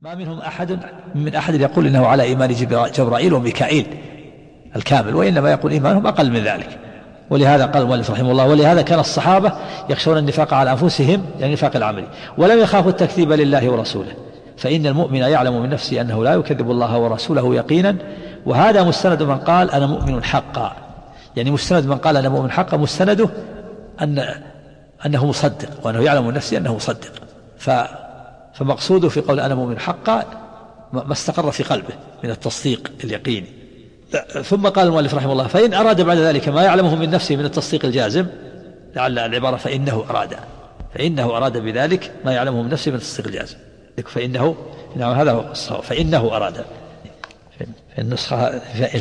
ما منهم أحد يقول إنه على إيمان جبرائيل وميكائيل الكامل، وإنما يقول إيمانهم أقل من ذلك. ولهذا قال المؤلف رحمه الله: ولهذا كان الصحابة يخشون النفاق على أنفسهم، يعني النفاق العملي، ولم يخافوا التكذيب لله ورسوله، فإن المؤمن يعلم من نفسه أنه لا يكذب الله ورسوله يقينا. وهذا مستند من قال أنا مؤمن حقا، يعني مستند من قال أنا مؤمن حقا مستنده أنه مصدق، وأنه يعلم من نفسه أنه مصدق. فمقصوده في قول أنا مؤمن حقا ما استقر في قلبه من التصديق اليقيني. ثم قال المؤلف رحمه الله: فإن أراد بعد ذلك ما يعلمه من نفسه من التصديق الجازم، لعل العبارة فإنه أراد بذلك ما يعلمه من نفسه من التصديق الجازم، هذا هو الصواب، فإنه أراد في النسخة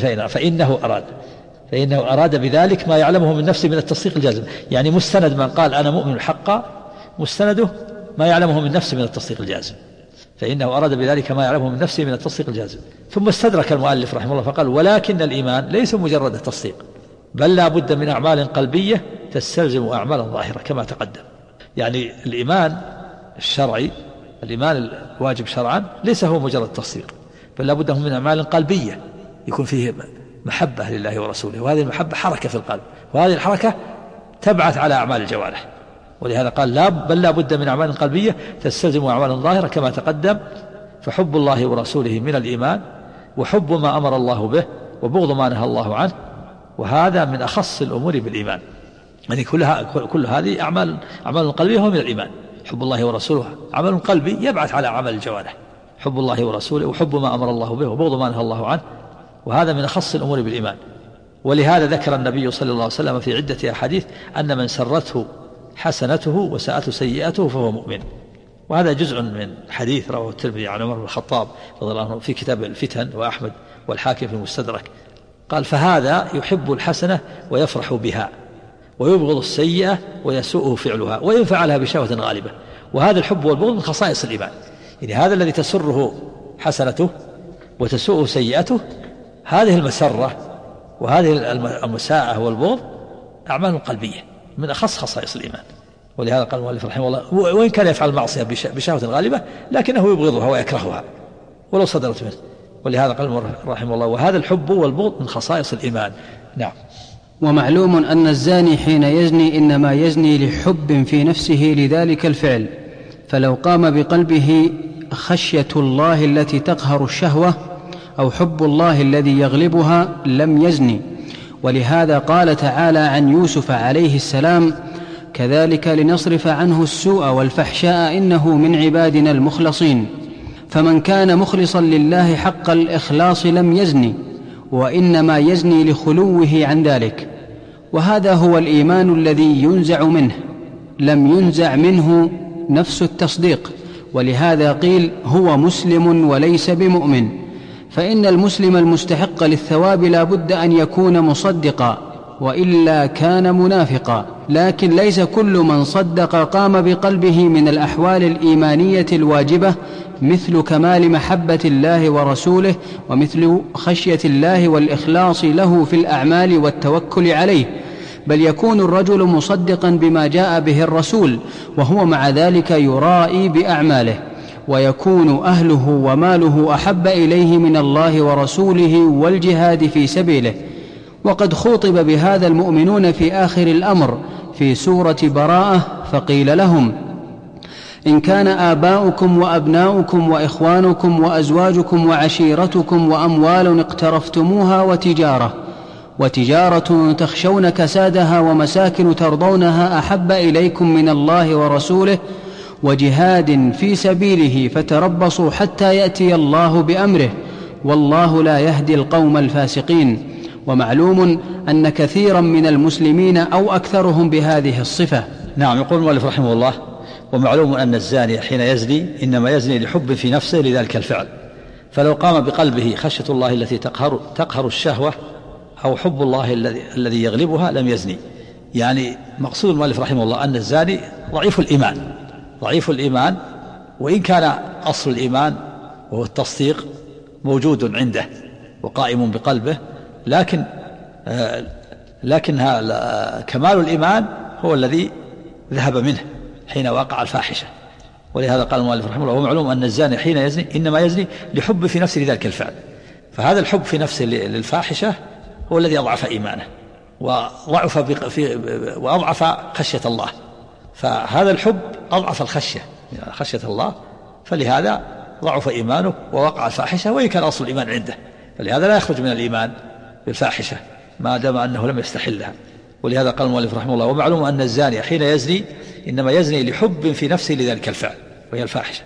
فإنه أراد بذلك ما يعلمه من نفسه من التصديق الجازم، يعني مستند من قال أنا مؤمن حقا مستنده ما يعلمه من نفسه من التصديق الجازم، فإنه أراد بذلك ما يعلمه من نفسه من التصديق الجازم. ثم استدرك المؤلف رحمه الله فقال: ولكن الإيمان ليس مجرد التصديق، بل لا بد من أعمال قلبية تستلزم أعمالا ظاهرة كما تقدم. يعني الإيمان الشرعي، الإيمان الواجب شرعا، ليس هو مجرد تصديق، بل لا بد من أعمال قلبية يكون فيه محبة لله ورسوله، وهذه المحبة حركة في القلب، وهذه الحركة تبعث على أعمال الجوارح. ولهذا قال: بل لا بد من أعمال قلبية تستلزم أعمالا ظاهرة كما تقدم. فحب الله ورسوله من الإيمان، وحب ما أمر الله به، وبغض ما نهى الله عنه، وهذا من أخص الأمور بالإيمان. يعني كل هذه أعمال قلبية هو من الإيمان. حب الله ورسوله عمل قلبي يبعث على عمل الجوارح، حب الله ورسوله وحب ما أمر الله به وبغض ما نهى الله عنه، وهذا من أخص الأمور بالإيمان. ولهذا ذكر النبي صلى الله عليه وسلم في عدة أحاديث أن من سرته حسنته وساءته سيئته فهو مؤمن. وهذا جزء من حديث رواه الترمذي عن عمر بن الخطاب رضي الله عنه في كتاب الفتن، وأحمد والحاكم في المستدرك، قال: فهذا يحب الحسنة ويفرح بها، ويبغض السيئة ويسوءه فعلها، وإن فعلها بشهوة غالبة. وهذا الحب والبغض من خصائص الإيمان. يعني هذا الذي تسره حسنته وتسوءه سيئته، هذه المسرة وهذه المساءة والبغض أعمال قلبية من أخص خصائص الإيمان. ولهذا قال المؤلف رحمه الله: وإن كان يفعل المعصية بشهوة غالبة لكنه يبغضها ويكرهها ولو صدرت منه. ولهذا قال المؤلف رحمه الله: وهذا الحب والبغض من خصائص الإيمان. نعم. ومعلوم أن الزاني حين يزني إنما يزني لحب في نفسه لذلك الفعل، فلو قام بقلبه خشية الله التي تقهر الشهوة أو حب الله الذي يغلبها لم يزني. ولهذا قال تعالى عن يوسف عليه السلام: كذلك لنصرف عنه السوء والفحشاء إنه من عبادنا المخلصين. فمن كان مخلصا لله حق الإخلاص لم يزني، وإنما يزني لخلوه عن ذلك. وهذا هو الإيمان الذي ينزع منه، لم ينزع منه نفس التصديق. ولهذا قيل: هو مسلم وليس بمؤمن. فإن المسلم المستحق للثواب لا بد أن يكون مصدقا، وإلا كان منافقا. لكن ليس كل من صدق قام بقلبه من الأحوال الإيمانية الواجبة، مثل كمال محبة الله ورسوله، ومثل خشية الله والإخلاص له في الأعمال والتوكل عليه، بل يكون الرجل مصدقا بما جاء به الرسول وهو مع ذلك يرائي بأعماله، ويكون أهله وماله أحب إليه من الله ورسوله والجهاد في سبيله. وقد خوطب بهذا المؤمنون في آخر الأمر في سورة براءة، فقيل لهم: إن كان آباؤكم وأبناؤكم وإخوانكم وأزواجكم وعشيرتكم وأموال اقترفتموها وتجارة تخشون كسادها ومساكن ترضونها أحب إليكم من الله ورسوله وجهاد في سبيله فتربصوا حتى يأتي الله بأمره والله لا يهدي القوم الفاسقين. ومعلوم أن كثيرا من المسلمين أو أكثرهم بهذه الصفة. نعم. يقول المؤلف رحمه الله: ومعلوم أن الزاني حين يزني إنما يزني لحب في نفسه لذلك الفعل، فلو قام بقلبه خشية الله التي تقهر الشهوة أو حب الله الذي يغلبها لم يزني. يعني مقصود المؤلف رحمه الله أن الزاني ضعيف الإيمان، وإن كان أصل الإيمان وهو التصديق موجود عنده وقائم بقلبه، لكن كمال الإيمان هو الذي ذهب منه حين وقع الفاحشة. ولهذا قال المؤلف رحمه الله: ومعلوم أن الزاني حين يزني إنما يزني لحب في نفسه لذلك الفعل. فهذا الحب في نفسه للفاحشة هو الذي أضعف إيمانه وأضعف خشية الله. فهذا الحب أضعف خشية الله، فلهذا ضعف إيمانه ووقع الفاحشة، وإن كان أصل الإيمان عنده، فلهذا لا يخرج من الإيمان بالفاحشة ما دام أنه لم يستحلها. ولهذا قال المؤلف رحمه الله: ومعلوم أن الزاني حين يزني إنما يزني لحب في نفسه لذلك الفعل وهي الفاحشة.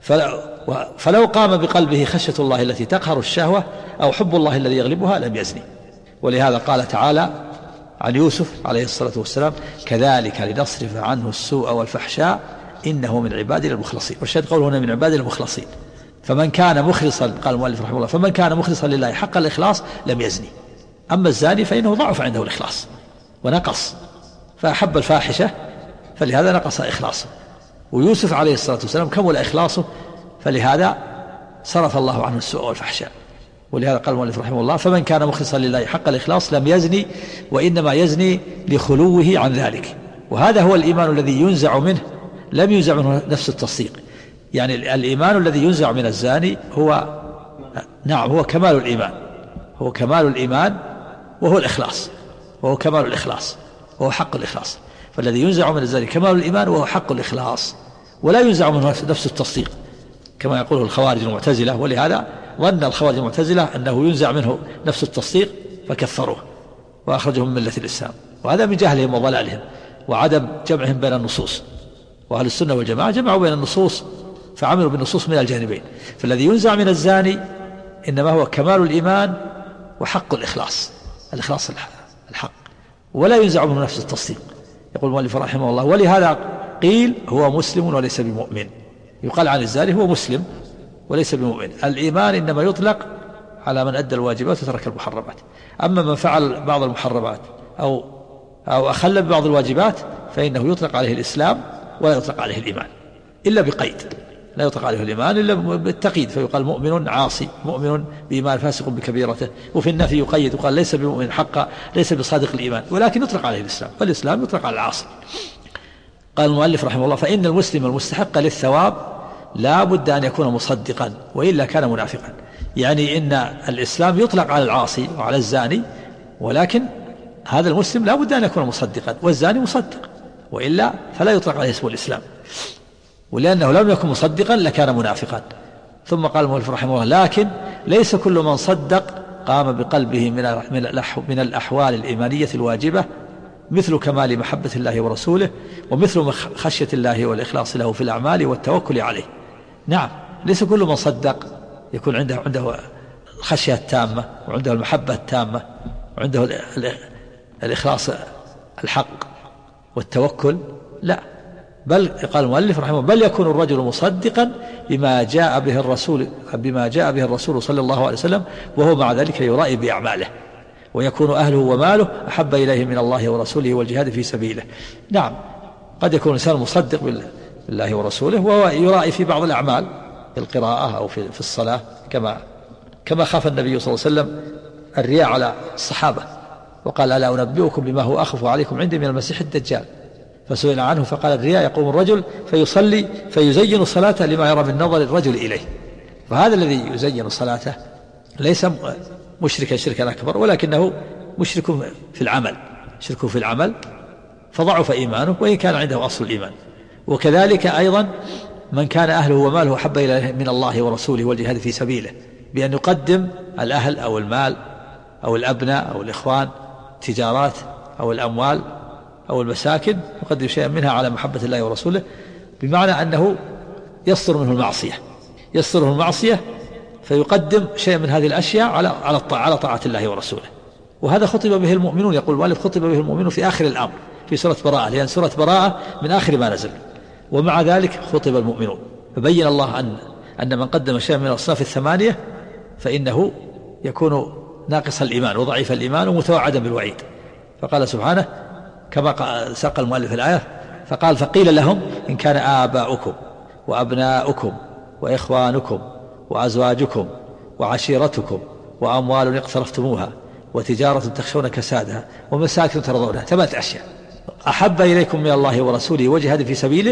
فلو قام بقلبه خشية الله التي تقهر الشهوة أو حب الله الذي يغلبها لم يزني. ولهذا قال تعالى عن يوسف عليه الصلاة والسلام: كذلك لنصرف عنه السوء والفحشاء إنه من عبادنا المخلصين. والشاهد قوله هنا من عبادنا المخلصين. فمن كان مخلصا، قال المؤلف رحمه الله: فمن كان مخلصا لله حق الإخلاص لم يزني. أما الزاني فإنه ضعف عنده الإخلاص ونقص، فأحب الفاحشة فلهذا نقص إخلاصه. ويوسف عليه الصلاة والسلام كمل إخلاصه، فلهذا صرف الله عنه السوء والفحشاء. ولهذا قال المؤلف رحمه الله: فمن كان مخلصا لله حق الإخلاص لم يزني، وإنما يزني لخلوه عن ذلك. وهذا هو الإيمان الذي ينزع منه، لم ينزع منه نفس التصديق. يعني الإيمان الذي ينزع من الزاني هو هو كمال الإيمان، هو كمال الإيمان وهو الإخلاص، وهو كمال الإخلاص وهو حق الإخلاص. فالذي ينزع من الزاني كمال الإيمان وهو حق الإخلاص، ولا ينزع منه نفس التصديق كما يقوله الخوارج المعتزلة. ولهذا ظن الخوارج المعتزلة أنه ينزع منه نفس التصديق فكفروه وأخرجهم من ملة الإسلام، وهذا من جهلهم وضلالهم وعدم جمعهم بين النصوص. وأهل السنة والجماعة جمعوا بين النصوص فعملوا بالنصوص من الجانبين. فالذي ينزع من الزاني إنما هو كمال الإيمان وحق الإخلاص الحق، ولا ينزع منه نفس التصديق. يقول المؤلف رحمه الله: ولهذا قيل هو مسلم وليس بمؤمن. يقال عن الزاني هو مسلم وليس بمؤمن. الإيمان إنما يطلق على من أدى الواجبات وترك المحرمات. أما من فعل بعض المحرمات أو أخل ببعض الواجبات فإنه يطلق عليه الإسلام ولا يطلق عليه الإيمان إلا بقيد، لا يطلق عليه الإيمان إلا بالتقييد، فيقال مؤمن عاصي، مؤمن بإيمان فاسق بكبيرته. وفي النفي يقيد وقال ليس بمؤمن حقا، ليس بصادق الإيمان، ولكن يطلق عليه الإسلام، والإسلام يطلق على العاصي. قال المؤلف رحمه الله: فإن المسلم المستحق للثواب لا بد أن يكون مصدقا وإلا كان منافقا. يعني إن الإسلام يطلق على العاصي وعلى الزاني، ولكن هذا المسلم لا بد أن يكون مصدقا، والزاني مصدق، وإلا فلا يطلق عليه اسم الإسلام، ولأنه لم يكن مصدقا لكان منافقا. ثم قال المؤلف رحمه الله: لكن ليس كل من صدق قام بقلبه من الأحوال الإيمانية الواجبة، مثل كمال محبة الله ورسوله، ومثل خشية الله والإخلاص له في الأعمال والتوكل عليه. نعم، ليس كل من صدق يكون عنده الخشية التامة وعنده المحبة التامة وعنده الإخلاص الحق والتوكل، لا، بل قال المؤلف رحمه الله: بل يكون الرجل مصدقا بما جاء به الرسول صلى الله عليه وسلم، وهو مع ذلك يرائي بأعماله، ويكون أهله وماله أحب إليه من الله ورسوله والجهاد في سبيله. نعم، قد يكون الإنسان مصدق بالله ورسوله وهو يرائي في بعض الأعمال، في القراءة أو في الصلاة، كما خاف النبي صلى الله عليه وسلم الرياء على الصحابة وقال: ألا أنبئكم بما هو أخف عليكم عندي من المسيح الدجال؟ فسئل عنه فقال: الرياء يقوم الرجل فيصلي فيزين صلاته لما يرى من نظر الرجل إليه. فهذا الذي يزين صلاته ليس مشركا شركا أكبر، ولكنه مشرك في العمل فضعف إيمانه وإن كان عنده أصل الإيمان. وكذلك أيضا من كان أهله وماله أحب إليه من الله ورسوله والجهاد في سبيله، بأن يقدم الأهل أو المال أو الأبناء أو الإخوان، تجارات أو الأموال أو المساكن، يقدم شيئا منها على محبة الله ورسوله، بمعنى أنه يصدر منه المعصية فيقدم شيئا من هذه الأشياء على طاعة الله ورسوله. وهذا خطب به المؤمنون. يقول المؤلف: خطب به المؤمنون في آخر الأمر في سورة براءة، لأن سورة براءة من آخر ما نزل، ومع ذلك خطب المؤمنون. فبين الله أن من قدم شيئا من الأصناف الثمانية فإنه يكون ناقص الإيمان وضعيف الإيمان ومتوعدا بالوعيد. فقال سبحانه كما ساق المؤلف الآية فقال: فقيل لهم إن كان آباؤكم وأبناؤكم وإخوانكم وأزواجكم وعشيرتكم وأموال اقترفتموها وتجارة تخشون كسادها ومساكن ترضونها، 8 أشياء، أحب إليكم من الله ورسوله وجهاد في سبيله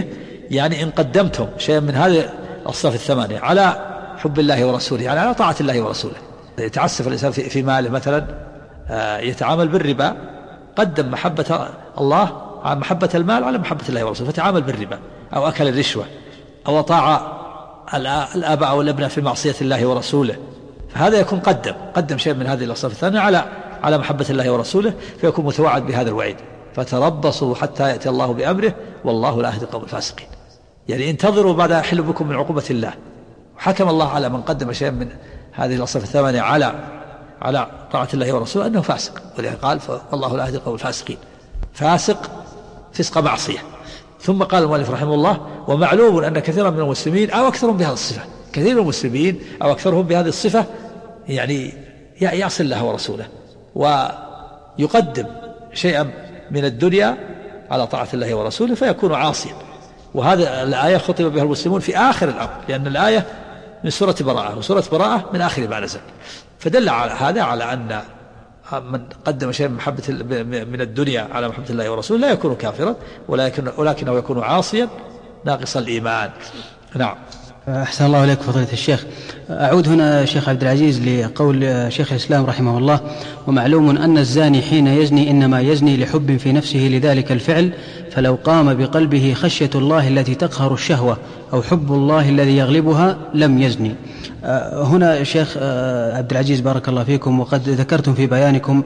يعني إن قدمتم شيئا من هذه الصفة الثمانية على حب الله ورسوله، يعني على طاعة الله ورسوله. يتعسف الإنسان في ماله مثلا، يتعامل بالربا، قدم محبة الله على محبة المال على محبة الله ورسوله، فتعامل بالربا أو أكل الرشوة أو أطاع الآباء أو الأبناء في معصية الله ورسوله، فهذا يكون قدم شيء من هذه الأصناف الثانية على محبة الله ورسوله، فيكون متوعد بهذا الوعيد. فتربصوا حتى يأتي الله بأمره والله لا يهدي القوم الفاسقين. يعني انتظروا بعد يحل بكم من عقوبة الله. وحكم الله على من قدم شيئا من هذه الأصناف الثمانية على طاعة الله ورسوله أنه فاسق، ولذلك قال والله لا يهدي القوم الفاسقين. فسق معصية. ثم قال المؤلف رحمه الله: ومعلوم أن كثيرا من المسلمين أو أكثرهم بهذه الصفة، كثير من المسلمين أو أكثرهم بهذه الصفة يعني يعصي الله ورسوله ويقدم شيئا من الدنيا على طاعة الله ورسوله فيكون عاصيا. وهذا الآية خطب بها المسلمون في آخر الأمر، لأن الآية من سورة براءة، وسورة براءة من آخر ما نزل، فدل على هذا على أن من قدم شيئا من الدنيا على محبة الله ورسوله لا يكون كافرا، ولكنه يكون عاصيا ناقص الإيمان. نعم. أحسن الله إليك فضيلة الشيخ. أعود هنا شيخ عبد العزيز لقول شيخ الإسلام رحمه الله: ومعلوم أن الزاني حين يزني إنما يزني لحب في نفسه لذلك الفعل، فلو قام بقلبه خشية الله التي تقهر الشهوة أو حب الله الذي يغلبها لم يزني. هنا شيخ عبد العزيز بارك الله فيكم، وقد ذكرتم في بيانكم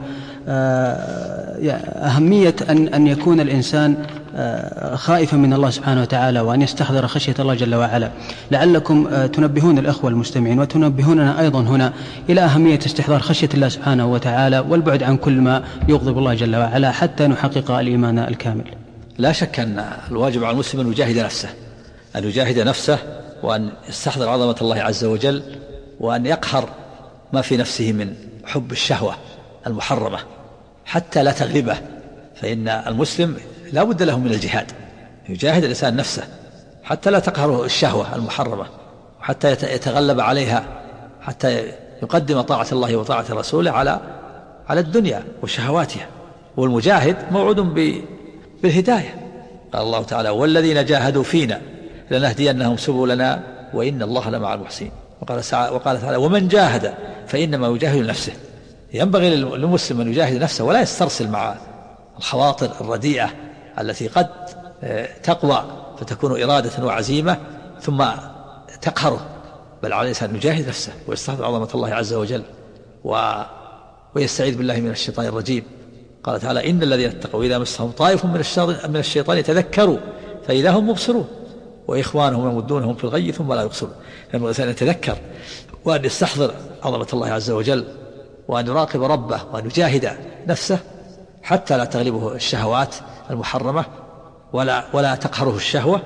أهمية أن يكون الإنسان خائفا من الله سبحانه وتعالى، وأن يستحضر خشية الله جل وعلا. لعلكم تنبهون الأخوة المستمعين وتنبهوننا أيضا هنا إلى أهمية استحضار خشية الله سبحانه وتعالى والبعد عن كل ما يغضب الله جل وعلا حتى نحقق الإيمان الكامل. لا شك أن الواجب على المسلم أن يجاهد نفسه وأن يستحضر عظمة الله عز وجل، وأن يقهر ما في نفسه من حب الشهوة المحرمة حتى لا تغلبه. فإن المسلم لا بد له من الجهاد، يجاهد الإنسان نفسه حتى لا تقهره الشهوة المحرمة، وحتى يتغلب عليها، حتى يقدم طاعة الله وطاعة رسوله على الدنيا وشهواتها. والمجاهد موعود بالهداية. قال الله تعالى: والذين جاهدوا فينا لنهدينهم سبلنا وإن الله لمع المحسنين. وقال تعالى: ومن جاهد فإنما يجاهد نفسه. ينبغي للمسلم أن يجاهد نفسه ولا يسترسل مع الخواطر الرديئة التي قد تقوى فتكون إرادة وعزيمة ثم تقهره، بل على الإنسان أن يجاهد نفسه ويستحضر عظمة الله عز وجل ويستعيذ بالله من الشيطان الرجيم. قال تعالى: إن الذين اتقوا إذا مسهم طائف من الشيطان يتذكروا فإذا هم مبصرون وإخوانهم يمدونهم في الغي ثم لا يبصرون. لأن الإنسان يتذكر وأن يستحضر عظمة الله عز وجل، وأن يراقب ربه، وأن يجاهد نفسه حتى لا تغلبه الشهوات المحرمة ولا تقهره الشهوة،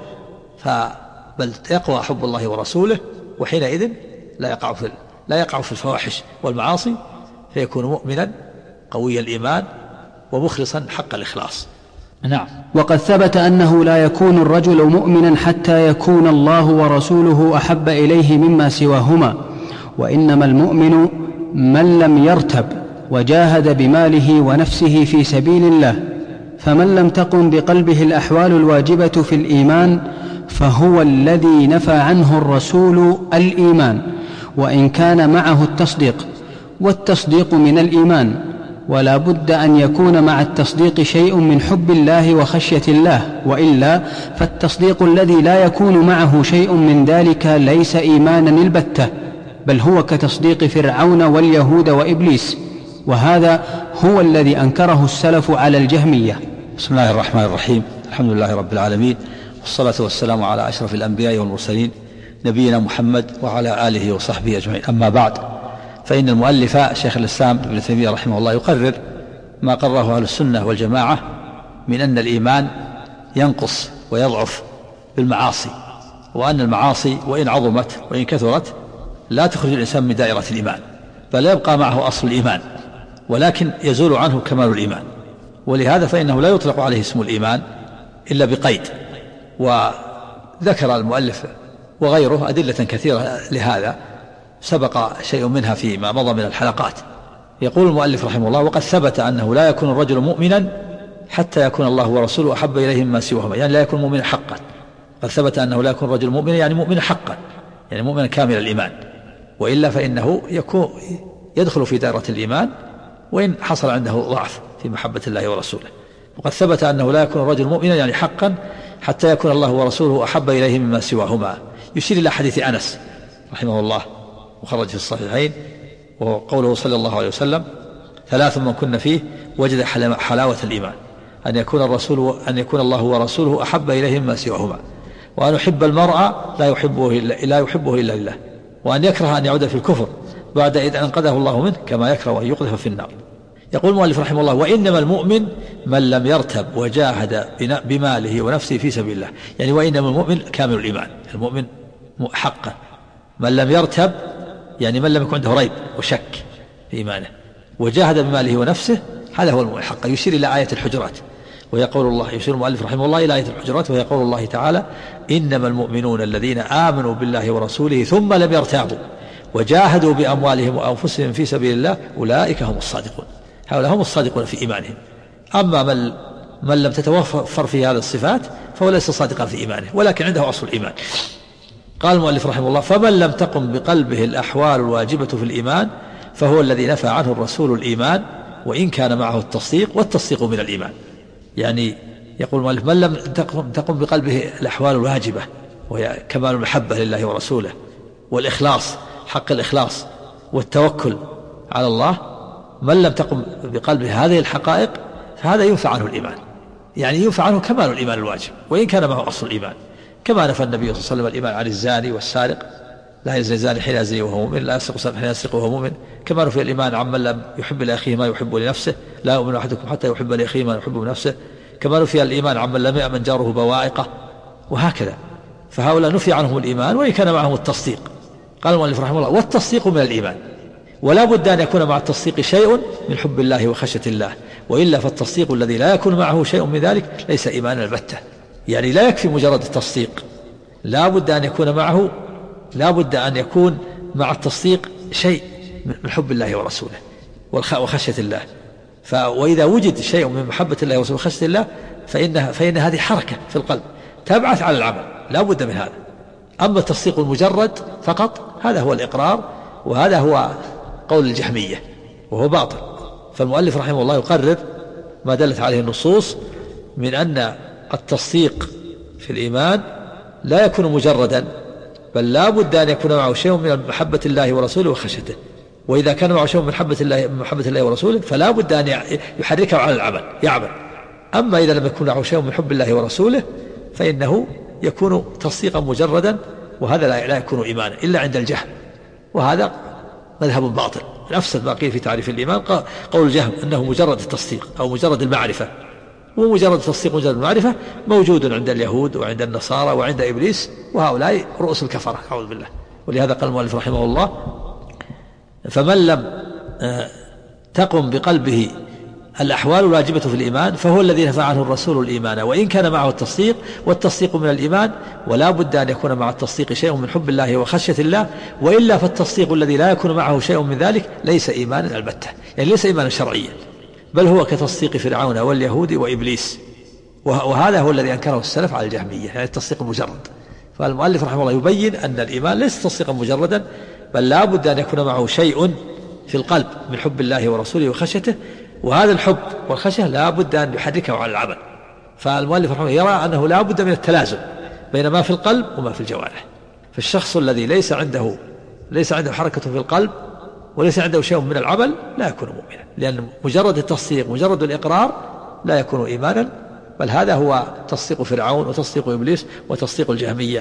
بل يقوى حب الله ورسوله، وحينئذ لا يقع في الفواحش والمعاصي، فيكون مؤمنا قوي الإيمان ومخلصا حق الإخلاص. نعم. وقد ثبت أنه لا يكون الرجل مؤمنا حتى يكون الله ورسوله أحب إليه مما سواهما، وإنما المؤمن من لم يرتب وجاهد بماله ونفسه في سبيل الله. فمن لم تقم بقلبه الأحوال الواجبة في الإيمان فهو الذي نفى عنه الرسول الإيمان، وإن كان معه التصديق، والتصديق من الإيمان، ولا بد أن يكون مع التصديق شيء من حب الله وخشية الله، وإلا فالتصديق الذي لا يكون معه شيء من ذلك ليس إيمانا البتة، بل هو كتصديق فرعون واليهود وإبليس، وهذا هو الذي أنكره السلف على الجهمية. بسم الله الرحمن الرحيم. الحمد لله رب العالمين، والصلاة والسلام على أشرف الأنبياء والمرسلين نبينا محمد وعلى آله وصحبه أجمعين. أما بعد، فإن المؤلف شيخ الإسلام ابن تيمية رحمه الله يقرر ما قرره أهل السنة والجماعة من أن الإيمان ينقص ويضعف بالمعاصي، وأن المعاصي وإن عظمت وإن كثرت لا تخرج الإنسان من دائرة الإيمان، بل يبقى معه أصل الإيمان، ولكن يزول عنه كمال الإيمان. ولهذا فإنه لا يطلق عليه اسم الإيمان إلا بقيد. وذكر المؤلف وغيره أدلة كثيرة لهذا، سبق شيء منها فيما مضى من الحلقات. يقول المؤلف رحمه الله: وقد ثبت أنه لا يكون الرجل مؤمنا حتى يكون الله ورسوله أحب إليه مما سواهما، يعني لا يكون مؤمنا حقا قد ثبت أنه لا يكون رجل مؤمنا يعني مؤمنا حقا، يعني مؤمنا كامل الإيمان، وإلا فإنه يدخل في دائرة الإيمان وإن حصل عنده ضعف في محبة الله ورسوله. وقد ثبت أنه لا يكون الرجل مؤمنا يعني حقا حتى يكون الله ورسوله أحب إليه مما سواهما، يشير إلى حديث أنس رحمه الله وخرج في الصحيحين، وهو قوله صلى الله عليه وسلم: 3 من كن فيه وجد حلاوة الإيمان، أن يكون الله ورسوله أحب إليه مما سواهما، وأن يحب المرء لا يحبه إلا لله، وأن يكره أن يعود في الكفر بعد إذ أنقذه الله منه كما يكره أن يقذف في النار. يقول المؤلف رحمه الله: وإنما المؤمن من لم يرتب وجاهد بماله ونفسه في سبيل الله، يعني وإنما المؤمن كامل الإيمان، المؤمن حقا من لم يرتب يعني من لم يكن عنده ريب وشك في إيمانه، وجاهد بماله ونفسه، هذا هو المؤمن حقا. يشير إلى آية الحجرات، وهي قول الله، يشير المؤلف رحمه الله إلى آية الحجرات، وهي قول الله تعالى: إنما المؤمنون الذين آمنوا بالله ورسوله ثم لم يرتابوا وجاهدوا بأموالهم وأنفسهم في سبيل الله أولئك هم الصادقون. هؤلاء هم الصادقون في إيمانهم. أما من لم تتوفر في هذه الصفات فهو ليس صادقا في إيمانه، ولكن عنده أصل الإيمان. قال المؤلف رحمه الله: فمن لم تقم بقلبه الأحوال الواجبة في الإيمان فهو الذي نفى عنه الرسول الإيمان وإن كان معه التصديق، والتصديق من الإيمان. يعني يقول المؤلف: من لم تقم بقلبه الأحوال الواجبة، وهي كمال المحبة لله ورسوله، والإخلاص، حق الإخلاص والتوكل على الله، من لم تقم بقلبه هذه الحقائق فهذا ينفع عنه الإيمان، يعني ينفع عنه كمال الإيمان الواجب وإن كان معه أصل الإيمان، كما نفى النبي صلى الله عليه وسلم الإيمان عن الزاني والسارق: لا يزني الزاني حين يزني وهو مؤمن، لا يسرق السارق حين يسرق وهو مؤمن. كما نفى الإيمان عمن لم يحب لأخيه ما يحب لنفسه: لا يؤمن أحدكم حتى يحب لأخيه ما يحب لنفسه. كما نفى الإيمان عمن لم يأمن جاره بوائقه، وهكذا. فهؤلاء نفي عنهم الإيمان وإن كان معهم التصديق. قال المؤلف رحمه الله: والتصديق من الإيمان، ولا بد أن يكون مع التصديق شيء من حب الله وخشية الله، وإلا فالتصديق الذي لا يكون معه شيء من ذلك ليس إيمانا البتة. يعني لا يكفي مجرد التصديق، لا بد أن يكون مع التصديق شيء من حب الله ورسوله وخشية الله. وإذا وجد شيء من محبة الله ورسوله وخشية الله فإن هذه حركة في القلب تبعث على العمل، لا بد من هذا. أما التصديق المجرد فقط هذا هو الإقرار، وهذا هو قول الجهمية وهو باطل. فالمؤلف رحمه الله يقرر ما دلت عليه النصوص من أن التصديق في الإيمان لا يكون مجردا، بل لا بد أن يكون معه شيء من محبة الله ورسوله وخشيته. وإذا كان معه شيء من محبة الله ورسوله فلا بد أن يحركه على العمل، يعمل. أما إذا لم يكن معه شيء من حب الله ورسوله فإنه يكون تصديقا مجردا، وهذا لا يكون إيمانا إلا عند الجهل، وهذا مذهب باطل. نفس ما قيل في تعريف الإيمان قول الجهم أنه مجرد التصديق أو مجرد المعرفة، ومجرد التصديق مجرد المعرفة موجود عند اليهود وعند النصارى وعند إبليس، وهؤلاء رؤوس الكفرة أعوذ بالله. ولهذا قال المؤلف رحمه الله: فمن لم تقم بقلبه الأحوال الواجبة في الإيمان فهو الذي نفى عنه الرسول الإيمان وإن كان معه التصديق، والتصديق من الإيمان، ولا بد أن يكون مع التصديق شيء من حب الله وخشية الله، وإلا فالتصديق الذي لا يكون معه شيء من ذلك ليس إيمانا البتة، يعني ليس إيمانا شرعيا، بل هو كتصديق فرعون واليهود وإبليس. وهذا هو الذي أنكره السلف على الجهمية، يعني التصديق المجرد. فالمؤلف رحمه الله يبين أن الإيمان ليس تصديقا مجردا، بل لا بد أن يكون معه شيء في القلب من حب الله ورسوله وخشيته، وهذا الحب والخشية لا بد أن يحركه على العمل. فالمؤلف رحمه الله يرى أنه لا بد من التلازم بين ما في القلب وما في الجوارح. فالشخص الذي ليس عنده حركة في القلب وليس عنده شيء من العمل لا يكون مؤمنا، لأن مجرد التصديق مجرد الإقرار لا يكون إيمانا، بل هذا هو تصديق فرعون وتصديق إبليس وتصديق الجهمية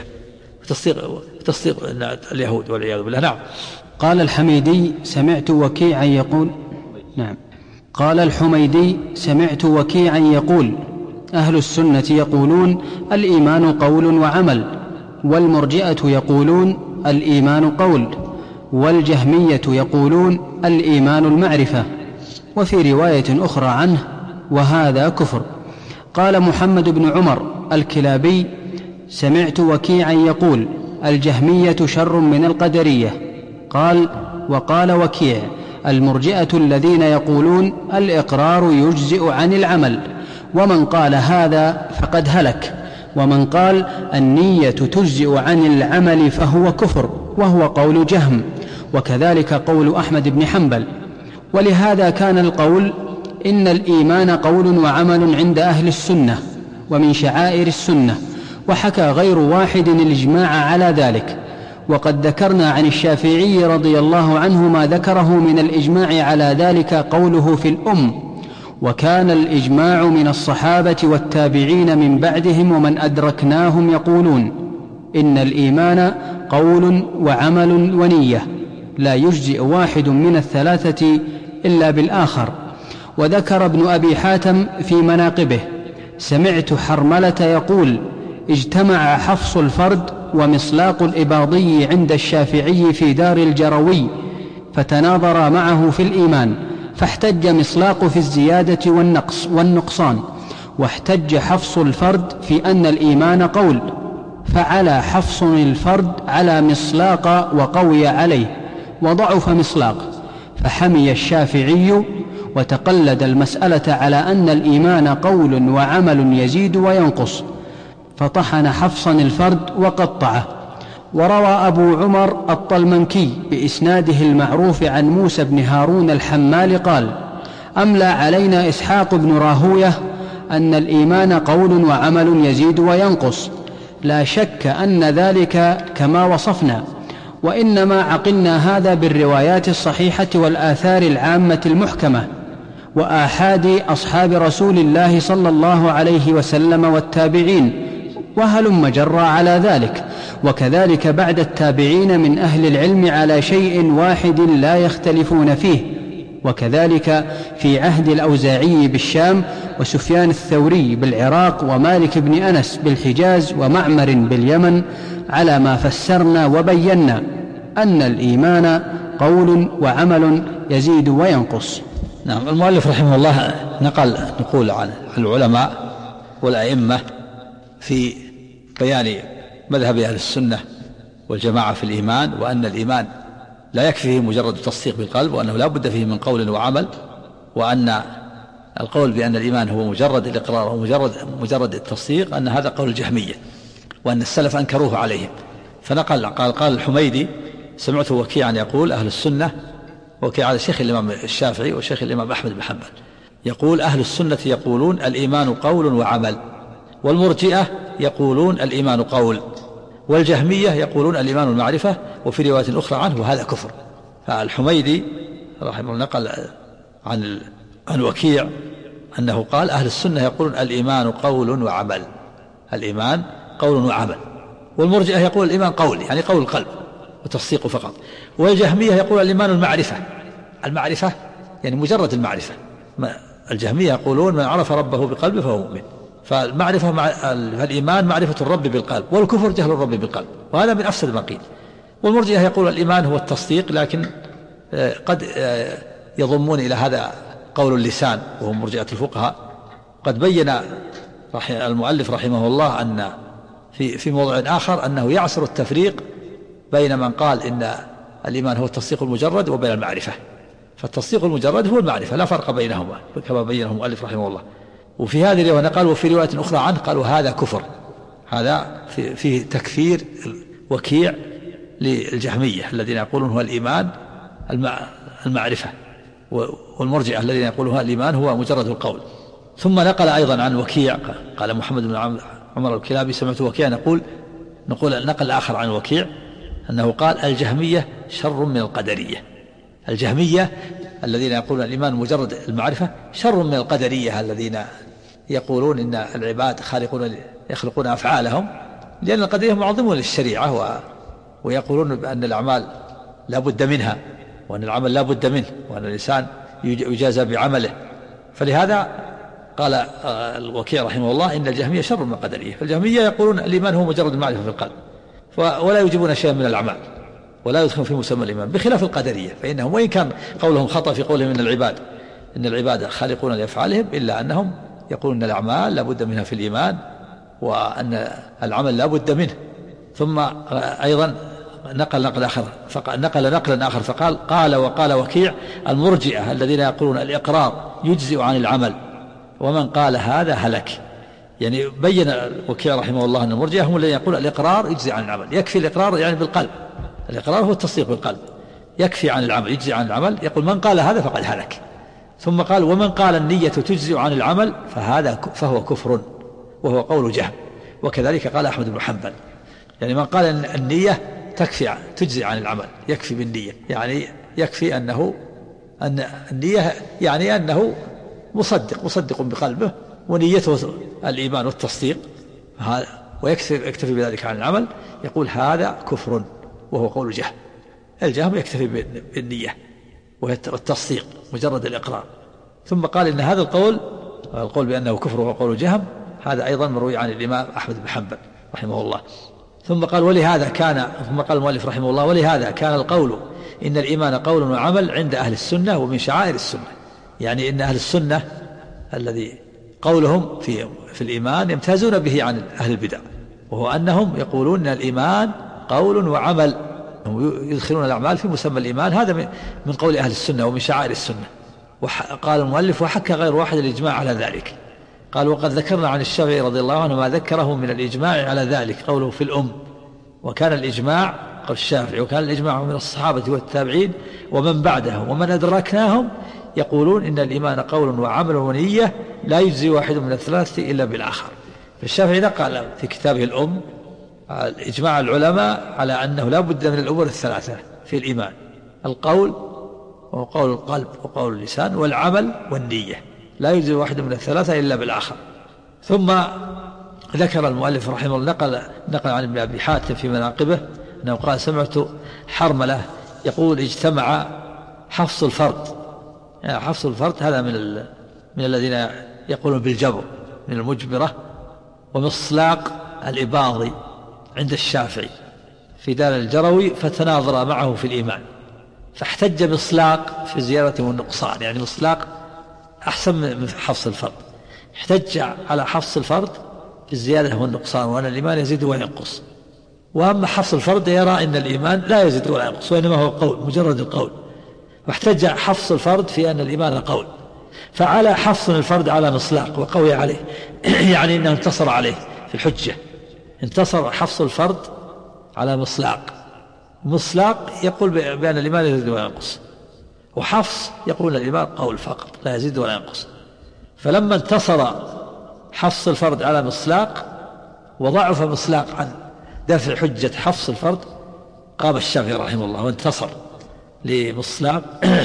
وتصديق اليهود والعياذ بالله. نعم. قال الحميدي: سمعت وكيعا يقول قال الحميدي: سمعت وكيعا يقول: أهل السنة يقولون الإيمان قول وعمل، والمرجئة يقولون الإيمان قول، والجهمية يقولون الإيمان المعرفة. وفي رواية أخرى عنه: وهذا كفر. قال محمد بن عمر الكلابي: سمعت وكيعا يقول: الجهمية شر من القدرية. وقال وكيع: المرجئة الذين يقولون الإقرار يجزئ عن العمل، ومن قال هذا فقد هلك، ومن قال النية تجزئ عن العمل فهو كفر، وهو قول جهم، وكذلك قول أحمد بن حنبل. ولهذا كان القول إن الإيمان قول وعمل عند أهل السنة ومن شعائر السنة، وحكى غير واحد الإجماع على ذلك. وقد ذكرنا عن الشافعي رضي الله عنه ما ذكره من الإجماع على ذلك قوله في وكان الإجماع من الصحابة والتابعين من بعدهم ومن أدركناهم يقولون إن الإيمان قول وعمل ونية، لا يجزئ واحد من الثلاثة إلا بالآخر. وذكر ابن أبي حاتم في مناقبه: سمعت حرملة يقول: اجتمع حفص الفرد ومصلاق الإباضي عند الشافعي في دار الجروي، فتناظرا معه في الإيمان، فاحتج مصلاق في الزيادة والنقصان، واحتج حفص الفرد في أن الإيمان قول، فعلى حفص الفرد على مصلاق وقوي عليه، وضعف مصلاق، فحمي الشافعي وتقلد المسألة على أن الإيمان قول وعمل يزيد وينقص، فطحن حفصا الفرد وقطعه. وروى أبو عمر الطلمنكي بإسناده المعروف عن موسى بن هارون الحمال قال: أملى علينا إسحاق بن راهوية أن الإيمان قول وعمل يزيد وينقص، لا شك أن ذلك كما وصفنا، وإنما عقلنا هذا بالروايات الصحيحة والآثار العامة المحكمة وآحاد أصحاب رسول الله صلى الله عليه وسلم والتابعين، وهلم جرى على ذلك. وكذلك بعد التابعين من أهل العلم على شيء واحد لا يختلفون فيه، وكذلك في عهد الأوزاعي بالشام، وسفيان الثوري بالعراق، ومالك بن أنس بالحجاز، ومعمر باليمن، على ما فسرنا وبينا أن الإيمان قول وعمل يزيد وينقص. نعم. المؤلف رحمه الله نقول عن العلماء والأئمة في بيان مذهب أهل السنة والجماعة في الإيمان، وأن الإيمان لا يكفي فيه مجرد التصديق بالقلب، وأنه لا بد فيه من قول وعمل، وأن القول بأن الإيمان هو مجرد الإقرار ومجرد التصديق أن هذا قول الجهمية، وأن السلف أنكروه عليهم. فنقل قال الحميدي: سمعت وكيعا يقول أهل السنة، وكيع على شيخ الإمام الشافعي وشيخ الإمام أحمد بن حنبل، يقول: أهل السنة يقولون الإيمان قول وعمل، والمرجئة يقولون الإيمان قول، والجهمية يقولون الإيمان المعرفة، وفي رواية أخرى عنه وهذا كفر. فالحميدي رحمه الله نقل عن وكيع أنه قال: أهل السنة يقولون الإيمان قول وعمل، الإيمان قول وعمل، والمرجئة يقول الإيمان قول، يعني قول القلب وتصديقه فقط، والجهمية يقول الإيمان المعرفة يعني مجرد المعرفة. الجهمية يقولون من عرف ربه بقلبه فهو مؤمن، فالمعرفة الإيمان معرفة الرب بالقلب، والكفر جهل الرب بالقلب، وهذا من أفسد ما قيل. والمرجئة يقول الإيمان هو التصديق، لكن قد يضمون إلى هذا قول اللسان، وهم مرجئة الفقهاء. قد بين المؤلف رحمه الله أن في موضع آخر أنه يعسر التفريق بين من قال إن الإيمان هو التصديق المجرد وبين المعرفة، فالتصديق المجرد هو المعرفة، لا فرق بينهما كما بينه المؤلف رحمه الله. وفي هذه الرواية قال: وفي رواية أخرى عنه قالوا هذا كفر، هذا في تكفير وكيع للجهمية الذين يقولون هو الإيمان المعرفة، والمرجئة الذين يقولون هو الإيمان هو مجرد القول. ثم نقل أيضا عن وكيع قال محمد بن عمر الكلابي: سمعت وكيع نقل آخر عن وكيع أنه قال: الجهمية شر من القدرية. الجهمية الذين يقولون الإيمان مجرد المعرفة شر من القدرية الذين يقولون إن العباد يخلقون أفعالهم، لأن القدرية معظمون للشريعة، ويقولون بأن الأعمال لا بد منها، وأن العمل لا بد منه، وأن الإنسان يجازى بعمله. فلهذا قال الوكيع رحمه الله: إن الجهمية شر من القدرية. فالجهمية يقولون الإيمان هو مجرد المعرفة في القلب، ولا يجيبون شيئا من الأعمال، ولا يدخلون في مسمى الإيمان، بخلاف القدرية فإنهم وإن كان قولهم خطأ في قولهم إن العباد خالقون لأفعالهم، إلا أنهم يقولون أن الأعمال لا بد منها في الإيمان، وأن العمل لا بد منه. ثم أيضا نقل نقلا آخر فقال: وقال وكيع: المرجئة الذين يقولون الإقرار يجزئ عن العمل، ومن قال هذا هلك. يعني بين وكيع رحمه الله أن المرجئة هم الذين يقول الإقرار يجزي عن العمل، يكفي الإقرار يعني بالقلب، الإقرار هو التصديق بالقلب، يكفي عن العمل يجزي عن العمل. يقول من قال هذا فقد هلك. ثم قال ومن قال النية تجزي عن العمل فهو كفر وهو قول جهم. وكذلك قال أحمد بن حنبل، يعني من قال أن النية تجزي عن العمل، يكفي بالنية، يعني يكفي أن النية يعني أنه مصدق بقلبه ونيته الإيمان والتصديق ويكتفي بذلك عن العمل، يقول هذا كفر وهو قول جهم. الجهم يكتفي بالنية والتصديق مجرد الإقرار. ثم قال إن هذا القول بأنه كفر وهو قول جهم هذا أيضا مروي عن الإمام أحمد بن حنبل رحمه الله. ثم قال ثم قال المؤلف رحمه الله ولهذا كان القول إن الإيمان قول وعمل عند أهل السنة ومن شعائر السنة، يعني إن أهل السنة الذي قولهم في الإيمان يمتازون به عن أهل البدع، وهو أنهم يقولون أن الإيمان قول وعمل، يدخلون الأعمال في مسمى الإيمان، هذا من قول أهل السنة ومن شعائر السنة. قال المؤلف وحكى غير واحد الإجماع على ذلك. قال وقد ذكرنا عن الشافعي رضي الله عنه ما ذكره من الإجماع على ذلك، قوله في الأم، وكان الإجماع قول الشافعي وكان الإجماع من الصحابة والتابعين ومن بعدهم ومن أدركناهم يقولون إن الإيمان قول وعمل ونية لا يجزي واحد من الثلاثة إلا بالآخر. فالشافعي نقل في كتابه الأم إجماع العلماء على أنه لا بد من الأمور الثلاثة في الإيمان: القول وقول القلب وقول اللسان والعمل والنية، لا يجزي واحد من الثلاثة إلا بالآخر. ثم ذكر المؤلف رحمه الله نقل عن ابن أبي حاتم في مناقبه أنه قال سمعت حرملة يقول اجتمع حفص الفرد، يعني حفص الفرد هذا من الذين يقولون بالجبر من المجبرة، ومصلاق الإباضي عند الشافعي في دار الجروي، فتناظر معه في الإيمان، فاحتج مصلاق في الزيادة والنقصان، يعني مصلاق أحسن من حفص الفرد، احتج على حفص الفرد في الزيادة والنقصان وأن الإيمان يزيد وينقص، وأما حفص الفرد يرى أن الإيمان لا يزيد ولا ينقص وإنما هو قول مجرد القول، واحتج حفص الفرد في أن الإيمان قول، فعلى حفص الفرد على مصلاق وقوي عليه يعني أنه انتصر عليه في الحجة، انتصر حفص الفرد على مصلاق يقول بأن الإيمان يزيد ولا ينقص، وحفص يقول الإيمان قول فقط لا يزيد ولا ينقص. فلما انتصر حفص الفرد على مصلاق وضعف مصلاق عن دفع حجة حفص الفرد، قام الشافعي رحمه الله وانتصر لمصلاق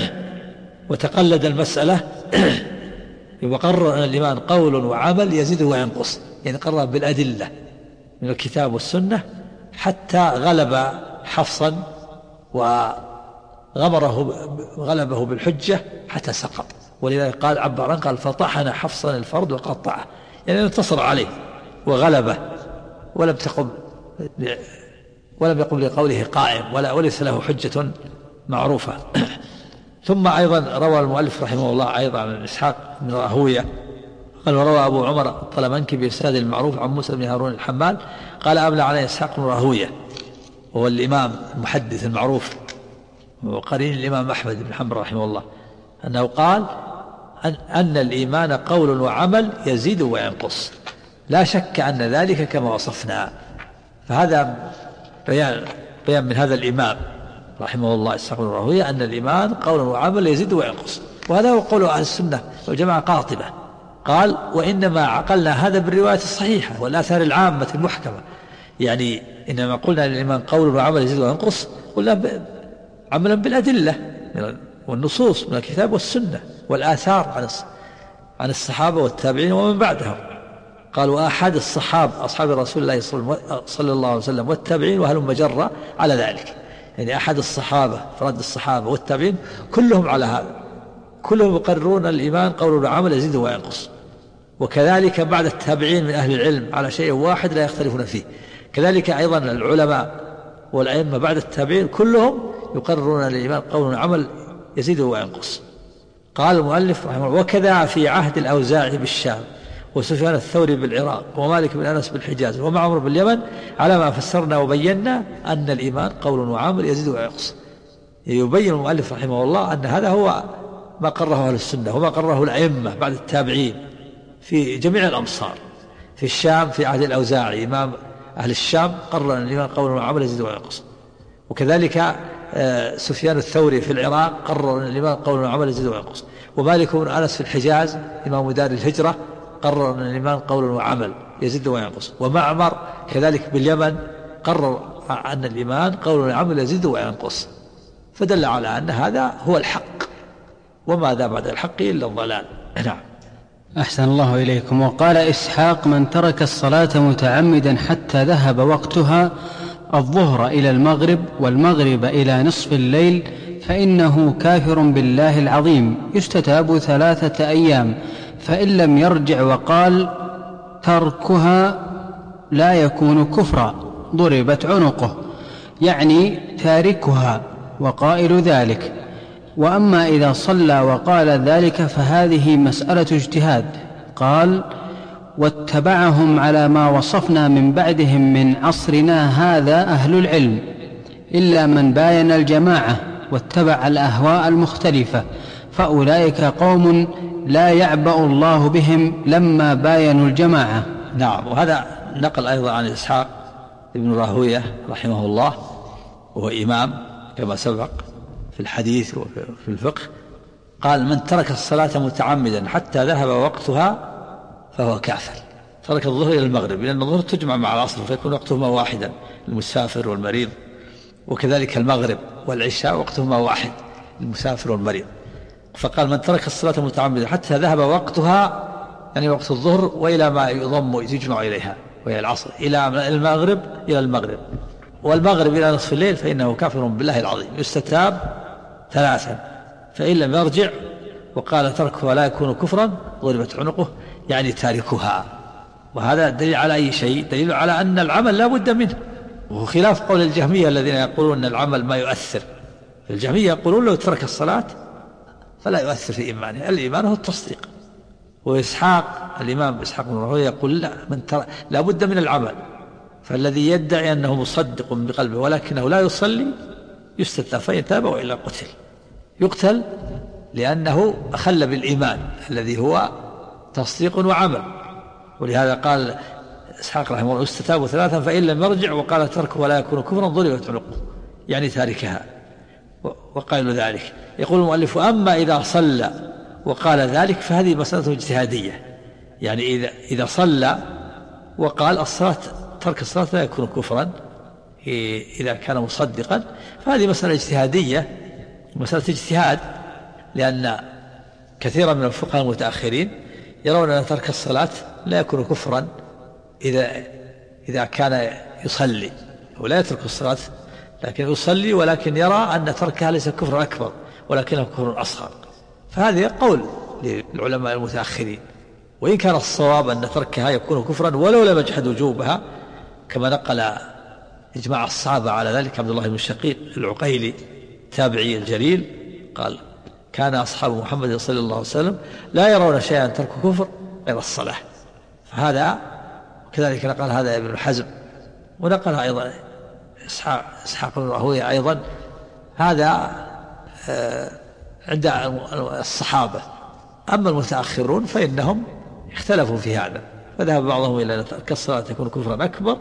وتقلد المسألة وقرر أن الإيمان قول وعمل يزيد وينقص، يعني قرر بالأدلة من الكتاب والسنة حتى غلب حفصا وغلبه بالحجة حتى سقط. ولذلك قال عبارا قال فطحن حفصا الفرد وقطعه، يعني انتصر عليه وغلبه ولم يقم لقوله قائم وليس له حجة معروفة. ثم أيضا روى المؤلف رحمه الله أيضا عن إسحاق بن راهوية قال وروى أبو عمر الطلمنكي بإسناد المعروف عن موسى بن هارون الحمال قال أملى عليه إسحاق بن راهوية وهو الإمام المحدث المعروف وقرين الإمام أحمد بن حنبل رحمه الله أنه قال أن الإيمان قول وعمل يزيد وينقص، لا شك أن ذلك كما وصفنا. فهذا بيان من هذا الإمام رحمه الله إسحاق بن راهوية أن الإيمان قول وعمل يزيد وينقص، وهذا هو قول أهل السنة والجماعة قاطبة. قال وإنما عقلنا هذا بالرواية الصحيحة والآثار العامة المحكمة، يعني إنما قلنا للإيمان قول وعمل يزيد وينقص قلنا عملا بالأدلة والنصوص من الكتاب والسنة والآثار عن الصحابة والتابعين ومن بعدهم. قالوا أحد الصحابة أصحاب رسول الله صلى الله عليه وسلم والتابعين وهلم جرى على ذلك، يعني أحد الصحابة فرد الصحابة والتابعين كلهم على هذا، كلهم يقررون الإيمان قول وعمل يزيد وينقص. وكذلك بعد التابعين من أهل العلم على شيء واحد لا يختلفون فيه، كذلك أيضا العلماء والأئمة بعد التابعين كلهم يقررون الإيمان قول وعمل يزيد وينقص. قال المؤلف رحمه الله وكذا في عهد الأوزاعي بالشام وسفيان الثوري بالعراق ومالك بن أنس بالحجاز ومعمر باليمن على ما فسرنا وبينا أن الإيمان قول وعمل يزيد وينقص. يبين المؤلف رحمه الله أن هذا هو ما قرره أهل السنة وما قرره الأئمة بعد التابعين في جميع الأمصار، في الشام في عهد الأوزاعي إمام أهل الشام قرر أن الإيمان قول وعمل يزيد وينقص. وكذلك سفيان الثوري في العراق قرر أن الإيمان قول وعمل يزيد وينقص. ومالك بن أنس في الحجاز إمام دار الهجرة قرر أن الإيمان قول وعمل يزيد وينقص. ومعمر كذلك باليمن قرر أن الإيمان قول وعمل يزيد وينقص. فدل على أن هذا هو الحق، وماذا بعد الحق إلا الضلال. نعم. أحسن الله إليكم. وقال إسحاق: من ترك الصلاة متعمدا حتى ذهب وقتها الظهر إلى المغرب والمغرب إلى نصف الليل فإنه كافر بالله العظيم، يستتاب 3 أيام، فإن لم يرجع وقال تركها لا يكون كفرا ضربت عنقه، يعني تاركها وقائل ذلك. وأما إذا صلى وقال ذلك فهذه مسألة اجتهاد. قال: واتبعهم على ما وصفنا من بعدهم من عصرنا هذا أهل العلم، إلا من باين الجماعة واتبع الأهواء المختلفة، فأولئك قوم لا يعبأ الله بهم لما باينوا الجماعة. نعم. وهذا نقل أيضا عن إسحاق ابن راهوية رحمه الله، وهو إمام كما سبق في الحديث وفي الفقه، قال: من ترك الصلاة متعمدا حتى ذهب وقتها فهو كافر. ترك الظهر إلى المغرب، لأن الظهر تجمع مع العصر فيكون وقتهما واحدا، المسافر والمريض. وكذلك المغرب والعشاء وقتهما واحد، المسافر والمريض. فقال: من ترك الصلاة متعمدا حتى ذهب وقتها، يعني وقت الظهر وإلى ما يضم يجمع إليها وهي العصر، إلى المغرب إلى المغرب والمغرب إلى نصف الليل، فإنه كافر بالله العظيم، يستتاب 3، فإن لم يرجع وقال تركها لا يكون كفرا ضربت عنقه، يعني تاركها. وهذا دليل على أي شيء؟ دليل على أن العمل لا بد منه، وهو خلاف قول الجهمية الذين يقولون أن العمل ما يؤثر. الجهمية يقولون لو ترك الصلاة فلا يؤثر في إيمانه، الإيمان هو التصديق. وإسحاق الإمام إسحاق بن راهويه يقول لا بد من العمل، فالذي يدعي أنه مصدق بقلبه ولكنه لا يصلي يستتاب، فإن تاب وإلا قتل. يقتل لأنه أخل بالإيمان الذي هو تصديق وعمل. ولهذا قال إسحاق رحمه الله: يستتاب 3، فإن لم يرجع وقال تركه ولا يكون كفرا ضربت عنقه، يعني تاركها وقال ذلك. يقول المؤلف: أما إذا صلى وقال ذلك فهذه مسألة اجتهادية، يعني إذا صلى وقال الصلاة ترك الصلاة لا يكون كفرا إذا كان مصدقا، فهذه مسألة اجتهادية، مسألة اجتهاد، لأن كثيرا من الفقهاء المتأخرين يرون أن ترك الصلاة لا يكون كفرا إذا كان يصلي، ولا يترك الصلاة لكن يصلي، ولكن يرى أن تركها ليس كفر أكبر ولكنه كفر أصغر. فهذا قول للعلماء المتأخرين، وإن كان الصواب أن تركها يكون كفرا ولو لم يجحد وجوبها، كما نقل إجماع الصحابة على ذلك عبد الله بن الشقيق العقيلي التابعي الجليل قال: كان أصحاب محمد صلى الله عليه وسلم لا يرون شيئا ترك كفر غير الصلاة. فهذا وكذلك نقل هذا ابن حزم، ونقل أيضا إسحاق بن راهويه أيضا. هذا عند الصحابة. أما المتأخرون فإنهم اختلفوا في هذا، فذهب بعضهم إلى أن ترك الصلاة تكون كفرا أكبر،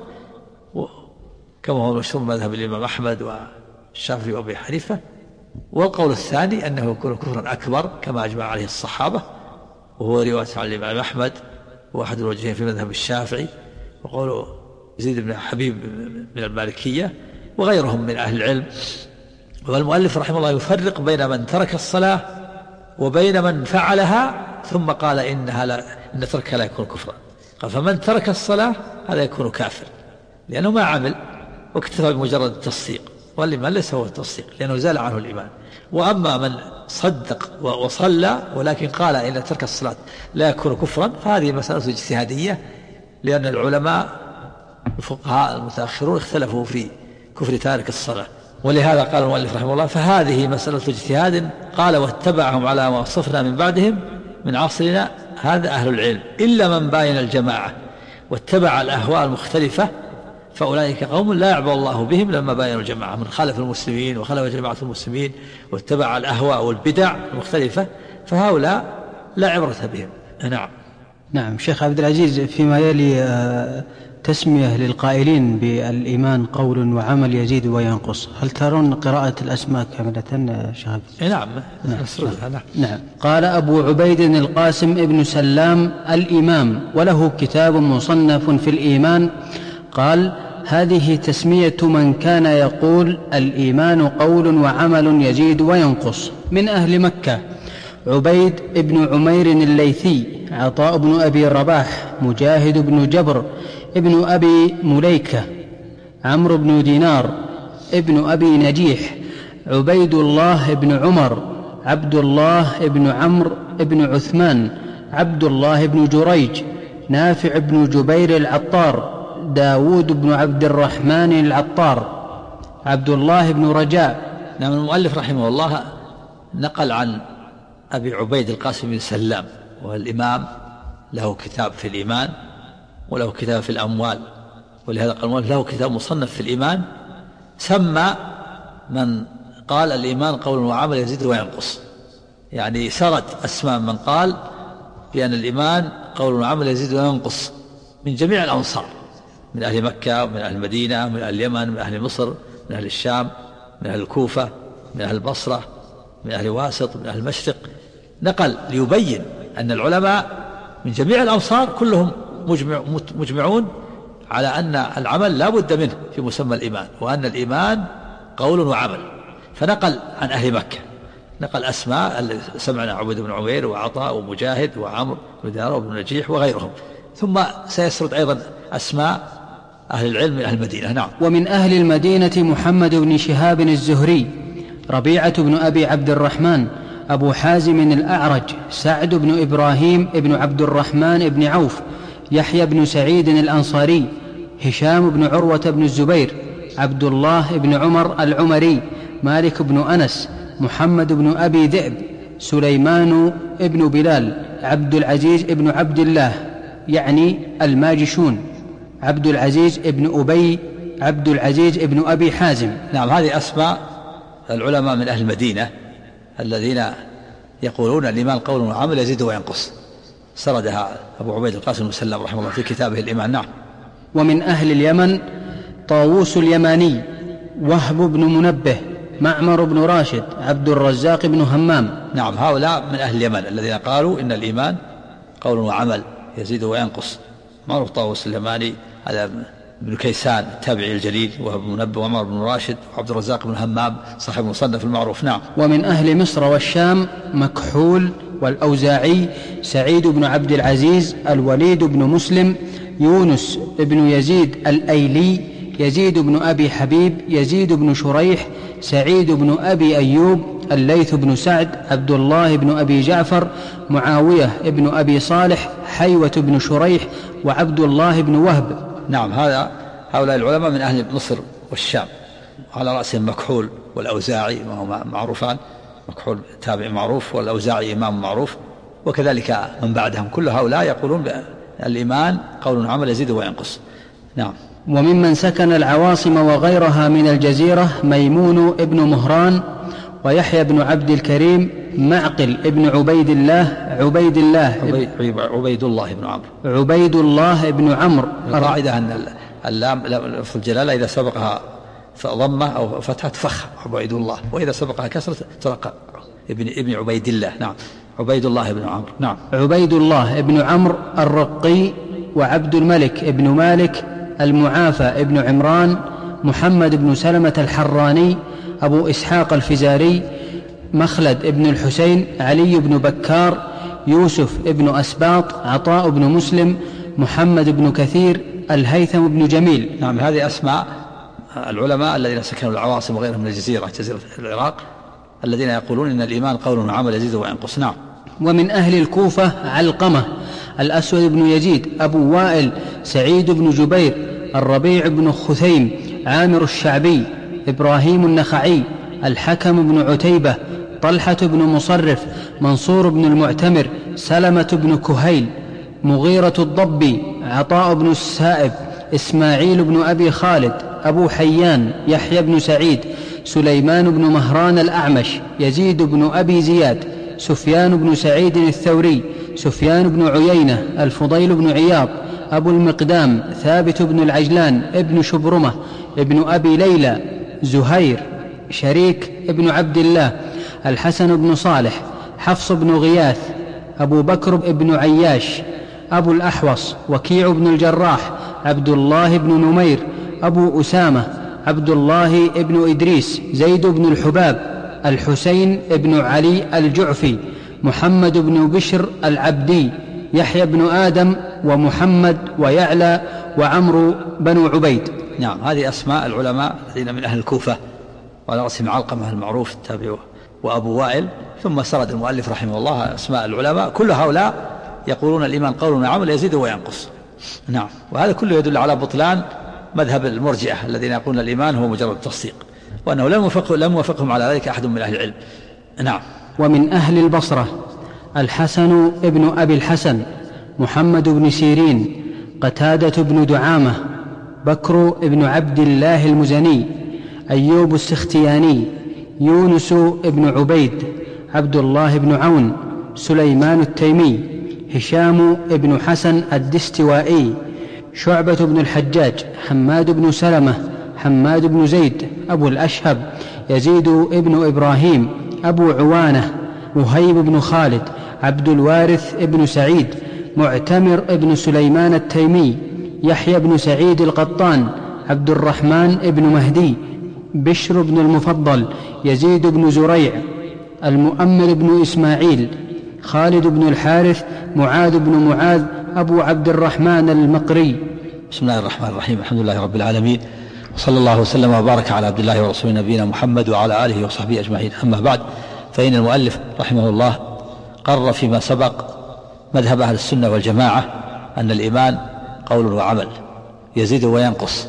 كما هو مشهور مذهب الإمام أحمد والشافعي وأبي حنيفة. والقول الثاني أنه يكون كفرا أكبر كما أجمع عليه الصحابة، وهو رواية عن الإمام أحمد وأحد الوجهين في مذهب الشافعي، وقول يزيد بن حبيب من المالكية وغيرهم من أهل العلم. والمؤلف رحمه الله يفرق بين من ترك الصلاة وبين من فعلها ثم قال إن تركها لا يكون كفرا. قال: فمن ترك الصلاة هذا يكون كافر لأنه ما عمل واكتفى بمجرد التصديق، والإيمان ليس هو التصديق لأنه زال عنه الإيمان. وأما من صدق وصلى ولكن قال إن ترك الصلاة لا يكون كفرا، فهذه مسألة اجتهادية، لأن العلماء الفقهاء المتأخرون اختلفوا في كفر تارك الصلاة. ولهذا قال المؤلف رحمه الله: فهذه مسألة اجتهاد. قال: واتبعهم على ما وصفنا من بعدهم من عصرنا هذا أهل العلم، إلا من باين الجماعة واتبع الأهواء المختلفة، فأولئك قوم لا يعبأ الله بهم لما باينوا الجماعة، من خالف المسلمين وخالف جماعة المسلمين واتبع الأهواء والبدع المختلفة، فهؤلاء لا عبرة بهم. نعم. نعم. شيخ عبد العزيز، فيما يلي تسمية للقائلين بالإيمان قول وعمل يزيد وينقص، هل ترون قراءة الأسماء كاملة شيخ عبد العزيز؟ نعم. نعم. قال أبو عبيد القاسم ابن سلام الإمام، وله كتاب مصنف في الإيمان، قال: هذه تسمية من كان يقول الإيمان قول وعمل يزيد وينقص. من أهل مكة: عبيد بن عمير الليثي، عطاء بن أبي رباح، مجاهد بن جبر ابن أبي مليكة، عمرو بن دينار ابن أبي نجيح، عبيد الله بن عمر، عبد الله بن عمرو بن عثمان، عبد الله بن جريج، نافع بن جبير العطار، داود بن عبد الرحمن العطار، عبد الله بن رجاء. نعم. المؤلف رحمه الله نقل عن أبي عبيد القاسم بن سلام، والإمام له كتاب في الإيمان وله كتاب في الأموال، ولهذا قال له كتاب مصنف في الإيمان. سمى من قال الإيمان قول وعمل يزيد وينقص، يعني سرد أسماء من قال بأن الإيمان قول وعمل يزيد وينقص من جميع الأمصار، من أهل مكة ومن أهل المدينة، من أهل اليمن، من أهل مصر، من أهل الشام، من أهل الكوفة، من أهل البصرة، من أهل واسط، من أهل المشرق. نقل ليبين أن العلماء من جميع الأمصار كلهم مجمعون على أن العمل لا بد منه في مسمى الإيمان، وأن الإيمان قول وعمل. فنقل عن أهل مكة، نقل أسماء سمعنا: عبيد بن عمير وعطاء ومجاهد وعمرو بن دينار وابن نجيح وغيرهم. ثم سيسرد أيضا أسماء أهل العلم من أهل المدينة. نعم. ومن أهل المدينة: محمد بن شهاب الزهري، ربيعة بن أبي عبد الرحمن، أبو حازم الأعرج، سعد بن إبراهيم بن عبد الرحمن بن عوف، يحيى بن سعيد الأنصاري، هشام بن عروة بن الزبير، عبد الله بن عمر العمري، مالك بن أنس، محمد بن أبي ذئب، سليمان بن بلال، عبد العزيز بن عبد الله يعني الماجشون، عبد العزيز بن أبي، عبد العزيز بن أبي حازم. نعم. هذه أسماء العلماء من أهل المدينة الذين يقولون الإيمان قول وعمل يزيد وينقص، سردها أبو عبيد القاسم بن سلام رحمه الله في كتابه الإيمان. نعم. ومن أهل اليمن: طاووس اليماني، وهب بن منبه، معمر بن راشد، عبد الرزاق بن همام. نعم. هؤلاء من أهل اليمن الذين قالوا إن الإيمان قول وعمل يزيد وينقص. معروف طاووس اليماني هذا ابن كيسان التابعي الجليل، وهب بن منبه، وعمر بن راشد، وعبد الرزاق بن همام صاحب المصنف المعروف. نعم. ومن أهل مصر والشام: مكحول والأوزاعي، سعيد بن عبد العزيز، الوليد بن مسلم، يونس بن يزيد الأيلي، يزيد بن أبي حبيب، يزيد بن شريح، سعيد بن أبي أيوب، الليث بن سعد، عبد الله بن أبي جعفر، معاوية بن أبي صالح، حيوة بن شريح، وعبد الله بن وهب. نعم. هؤلاء العلماء من أهل مصر والشام، على رأسهم مكحول والأوزاعي وهما معروفان، مكحول تابع معروف والأوزاعي إمام معروف، وكذلك من بعدهم. كل هؤلاء يقولون الإيمان قول وعمل يزيد وينقص. نعم. وممن سكن العواصم وغيرها من الجزيرة: ميمون ابن مهران، ويحيى بن عبد الكريم، معقل ابن عبيد الله، عبيد الله بن عمرو، عبيد الله بن عمرو. القاعدة أن اللام لفظ الجلالة إذا سبقها ضمة أو فتحة فخ عبيد الله، وإذا سبقها كسرة ترقى ابن عبيد الله. نعم. عبيد الله بن عمرو. نعم. عبيد الله بن عمرو الرقي، وعبد الملك بن مالك، المعافى بن عمران، محمد بن سلمة الحراني، أبو إسحاق الفزاري، مخلد بن الحسين، علي بن بكار، يوسف بن أسباط، عطاء بن مسلم، محمد بن كثير، الهيثم بن جميل. نعم. هذه أسماء العلماء الذين سكنوا العواصم وغيرهم من جزيرة العراق الذين يقولون إن الإيمان قول وعمل يزيد وينقص. نعم. ومن أهل الكوفة: علقمة، الأسود بن يزيد، أبو وائل، سعيد بن جبير، الربيع بن خثيم، عامر الشعبي، إبراهيم النخعي، الحكم بن عتيبة، طلحة بن مصرف، منصور بن المعتمر، سلمة بن كهيل، مغيرة الضبي، عطاء بن السائب، إسماعيل بن أبي خالد، أبو حيان، يحيى بن سعيد، سليمان بن مهران الأعمش، يزيد بن أبي زياد، سفيان بن سعيد الثوري، سفيان بن عيينة، الفضيل بن عياض، أبو المقدام، ثابت بن العجلان، ابن شبرمة، ابن أبي ليلى، زهير، شريك ابن عبد الله، الحسن بن صالح، حفص بن غياث، أبو بكر بن عياش، أبو الأحوص، وكيع بن الجراح، عبد الله بن نمير، أبو أسامة، عبد الله بن إدريس، زيد بن الحباب، الحسين بن علي الجعفي، محمد بن بشر العبدي، يحيى بن آدم، ومحمد، ويعلى، وعمرو بن عبيد. نعم، هذه أسماء العلماء الذين من أهل الكوفة، وعلى رأسهم علقمة المعروف التابعي وأبو وائل. ثم سرد المؤلف رحمه الله أسماء العلماء، كل هؤلاء يقولون الإيمان قول وعمل يزيد وينقص. نعم، وهذا كله يدل على بطلان مذهب المرجئة الذين يقولون الإيمان هو مجرد تصديق، وأنه لم يوافقهم على ذلك أحد من أهل العلم. نعم. ومن أهل البصرة الحسن ابن أبي الحسن، محمد بن سيرين، قتادة بن دعامة، بكر بن عبد الله المزني، أيوب السختياني، يونس بن عبيد، عبد الله بن عون، سليمان التيمي، هشام بن حسن الدستوائي، شعبة بن الحجاج، حماد بن سلمة، حماد بن زيد، أبو الأشهب، يزيد بن إبراهيم، أبو عوانة، وهيب بن خالد، عبد الوارث بن سعيد، معتمر بن سليمان التيمي، يحيى بن سعيد القطان، عبد الرحمن بن مهدي، بشر بن المفضل، يزيد بن زريع، المؤمل بن إسماعيل، خالد بن الحارث، معاذ بن معاذ، أبو عبد الرحمن المقري. بسم الله الرحمن الرحيم، الحمد لله رب العالمين، وصلى الله وسلم وبارك على عبد الله ورسوله نبينا محمد وعلى آله وصحبه أجمعين. أما بعد، فإن المؤلف رحمه الله قرر فيما سبق مذهب أهل السنة والجماعة أن الإيمان قول وعمل يزيد وينقص،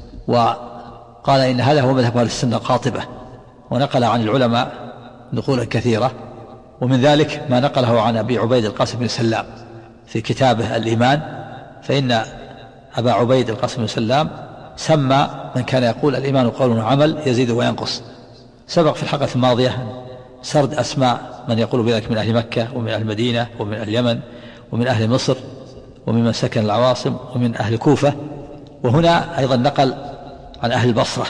وقال إن هذا هو مذهب أهل السنة قاطبة، ونقل عن العلماء نقولا كثيرة، ومن ذلك ما نقله عن أبي عبيد القاسم بن سلام في كتابه الإيمان، فإن أبا عبيد القاسم بن سلام سمى من كان يقول الإيمان قول وعمل يزيد وينقص. سبق في الحلقة الماضية سرد أسماء من يقول بذلك من أهل مكة ومن أهل المدينة ومن أهل اليمن ومن أهل مصر ومن سكن العواصم ومن أهل الكوفة، وهنا أيضا نقل عن أهل البصرة،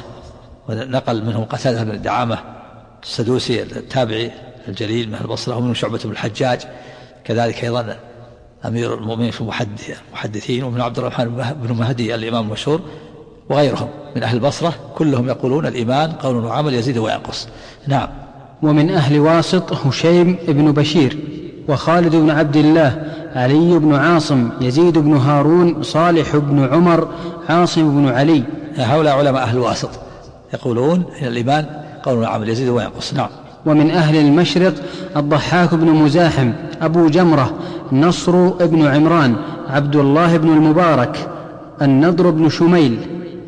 ونقل منهم قتادة بن دعامة السدوسي التابعي الجليل من أهل البصرة، ومنهم شعبة بن الحجاج كذلك أيضا أمير المؤمنين في المحدثين، ومن عبد الرحمن بن مهدي الإمام المشهور، وغيرهم من أهل البصرة، كلهم يقولون الإيمان قول وعمل يزيد وينقص. نعم. ومن أهل واسط هشيم بن بشير، وخالد بن عبد الله، علي بن عاصم، يزيد بن هارون، صالح بن عمر، عاصم بن علي. هؤلاء علماء أهل واسط يقولون إن الإيمان قول وعمل يزيد وينقص. نعم. ومن أهل المشرق الضحاك بن مزاحم، أبو جمرة، نصر بن عمران، عبد الله بن المبارك، النضر بن شميل،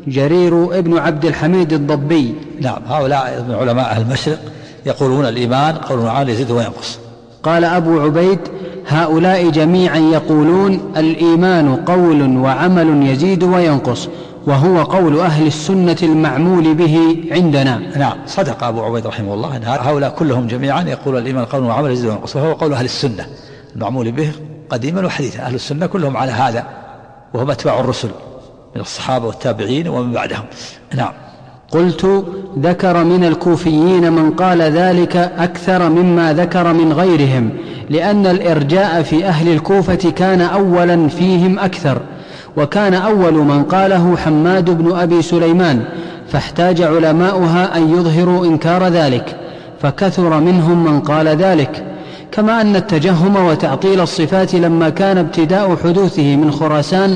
جرير بن عبد الحميد الضبي. نعم، هؤلاء من علماء أهل المشرق يقولون الإيمان قول وعمل يزيد وينقص. قال أبو عبيد: هؤلاء جميعا يقولون الإيمان قول وعمل يزيد وينقص، وهو قول أهل السنة المعمول به عندنا. نعم، صدق أبو عبيد رحمه الله أن هؤلاء كلهم جميعا يقول الإيمان قول وعمل يزيد وينقص، وهو قول أهل السنة المعمول به قديما وحديثا. أهل السنة كلهم على هذا، وهم أتباع الرسل من الصحابة والتابعين ومن بعدهم. نعم. قلت: ذكر من الكوفيين من قال ذلك أكثر مما ذكر من غيرهم، لأن الإرجاء في أهل الكوفة كان أولا فيهم أكثر، وكان أول من قاله حماد بن أبي سليمان، فاحتاج علماؤها أن يظهروا إنكار ذلك، فكثر منهم من قال ذلك. كما أن التجهم وتعطيل الصفات لما كان ابتداء حدوثه من خراسان،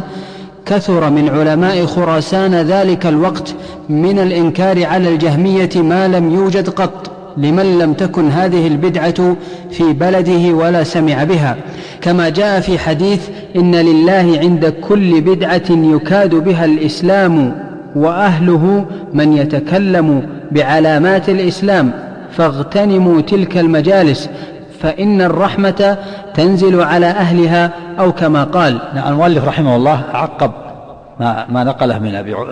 كثر من علماء خراسان ذلك الوقت من الإنكار على الجهمية ما لم يوجد قط، لمن لم تكن هذه البدعة في بلده ولا سمع بها، كما جاء في حديث: إن لله عند كل بدعة يكاد بها الإسلام وأهله من يتكلم بعلامات الإسلام، فاغتنموا تلك المجالس فإن الرحمة تنزل على أهلها، أو كما قال. المؤلف رحمه الله عقب ما نقله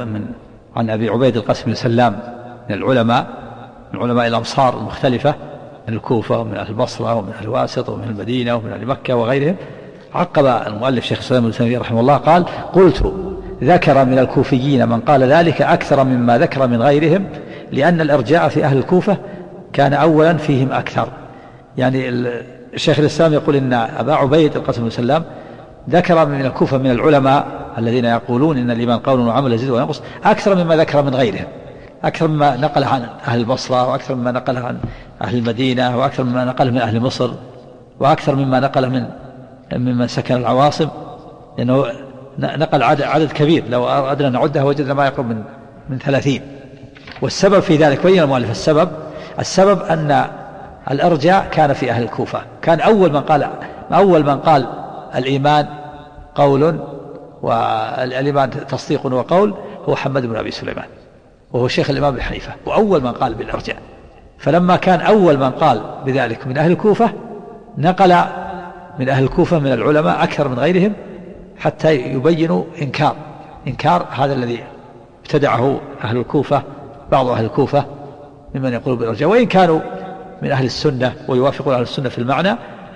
عن أبي عبيد القاسم بن سلام من العلماء، من علماء الأمصار المختلفة، من الكوفة ومن أهل البصرة ومن أهل الواسط ومن المدينة ومن أهل مكة وغيرهم. عقب المؤلف شيخ الإسلام ابن تيمية رحمه الله قال: قلت: ذكر من الكوفيين من قال ذلك أكثر مما ذكر من غيرهم، لأن الإرجاء في أهل الكوفة كان أولا فيهم أكثر. يعني الشيخ الإسلام يقول إن أبا عبيد القاسم بن سلام ذكر من الكوفة من العلماء الذين يقولون إن الإيمان قول وعمل يزيد وينقص أكثر مما ذكر من غيرهم، أكثر مما نقل عن أهل البصرة، وأكثر مما نقل عن أهل المدينة، وأكثر مما نقل من أهل مصر، وأكثر مما نقل ممن سكن العواصم، لأنه نقل عدد كبير. لو أردنا نعده وجدنا ما يقرب من 30. والسبب في ذلك بين المؤلف السبب أن الإرجاء كان في أهل الكوفة. كان أول من قال الإيمان قول والإيمان تصديق وقول هو حماد بن أبي سليمان، وهو شيخ الإمام ابن حنيفة، وأول من قال بالإرجاء. فلما كان أول من قال بذلك من أهل الكوفة نقل من أهل الكوفة من العلماء أكثر من غيرهم، حتى يبينوا إنكار هذا الذي ابتدعه أهل الكوفة، بعض أهل الكوفة ممن يقول بالإرجاء، وإن كانوا من أهل السنة ويوافقون أهل السنة في المعنى،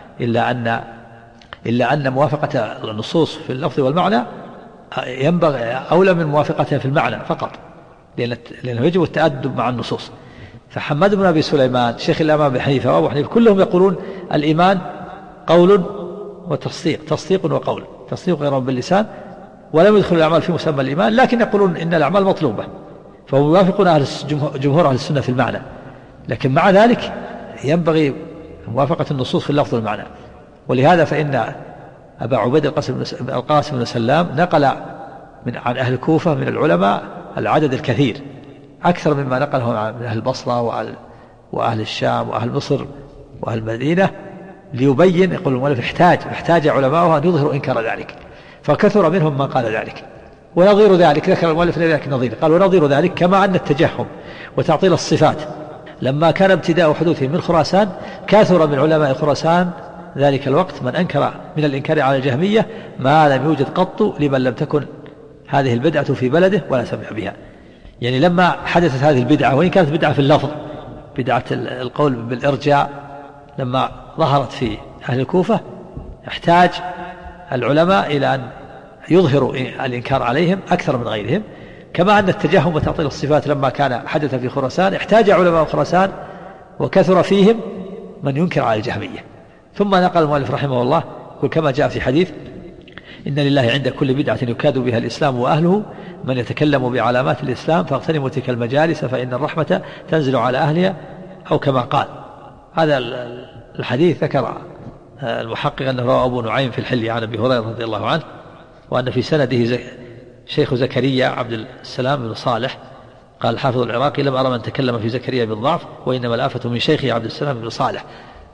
إلا أن موافقة النصوص في اللفظ والمعنى ينبغي أولى من موافقتها في المعنى فقط، لأنه يجب التأدب مع النصوص. فحماد بن أبي سليمان شيخ الإمام ابن حنيفة وأبو حنيفة كلهم يقولون الإيمان قول وتصديق، تصديق وقول، تصديق غير باللسان، ولم يدخل الأعمال في مسمى الإيمان، لكن يقولون إن الأعمال مطلوبة، فهم يوافقون جمهور أهل السنة في المعنى. لكن مع ذلك ينبغي موافقة النصوص في اللفظ والمعنى. ولهذا فإن أبا عبيد القاسم بن سلام نقل عن أهل الكوفة من العلماء العدد الكثير، أكثر مما نقله من أهل البصرة وأهل الشام وأهل مصر وأهل المدينة، ليبين، يقول المؤلف احتاج علماؤها أن يظهروا إنكار ذلك، فكثر منهم من قال ذلك. ونظير ذلك ذكر المؤلف ذلك نظير، قال: ونظير ذلك كما أن التجهم وتعطيل الصفات لما كان ابتداء حدوثه من خراسان، كثر من علماء خراسان ذلك الوقت من أنكر من الإنكار على الجهمية ما لم يوجد قط لمن لم تكن هذه البدعة في بلده ولا سمع بها. يعني لما حدثت هذه البدعة، وإن كانت بدعة في اللفظ، بدعة القول بالإرجاء، لما ظهرت في أهل الكوفة احتاج العلماء إلى أن يظهروا الإنكار عليهم أكثر من غيرهم، كما أن التجهم وتعطيل الصفات لما كان حدث في خراسان احتاج علماء خراسان وكثر فيهم من ينكر على الجهمية. ثم نقل المؤلف رحمه الله كما جاء في حديث: إن لله عند كل بدعة يكاد بها الإسلام وأهله من يتكلم بعلامات الإسلام فاغتنموا تلك المجالس فإن الرحمة تنزل على أهلها، أو كما قال. هذا الحديث ذكر المحقق أنه رواه أبو نعيم في الحلي عن أبي هريرة رضي الله عنه، وأن في سنده شيخ زكريا عبد السلام بن صالح. قال الحافظ العراقي: لم أرى من تكلم في زكريا بالضعف، وإنما الآفة من شيخه عبد السلام بن صالح.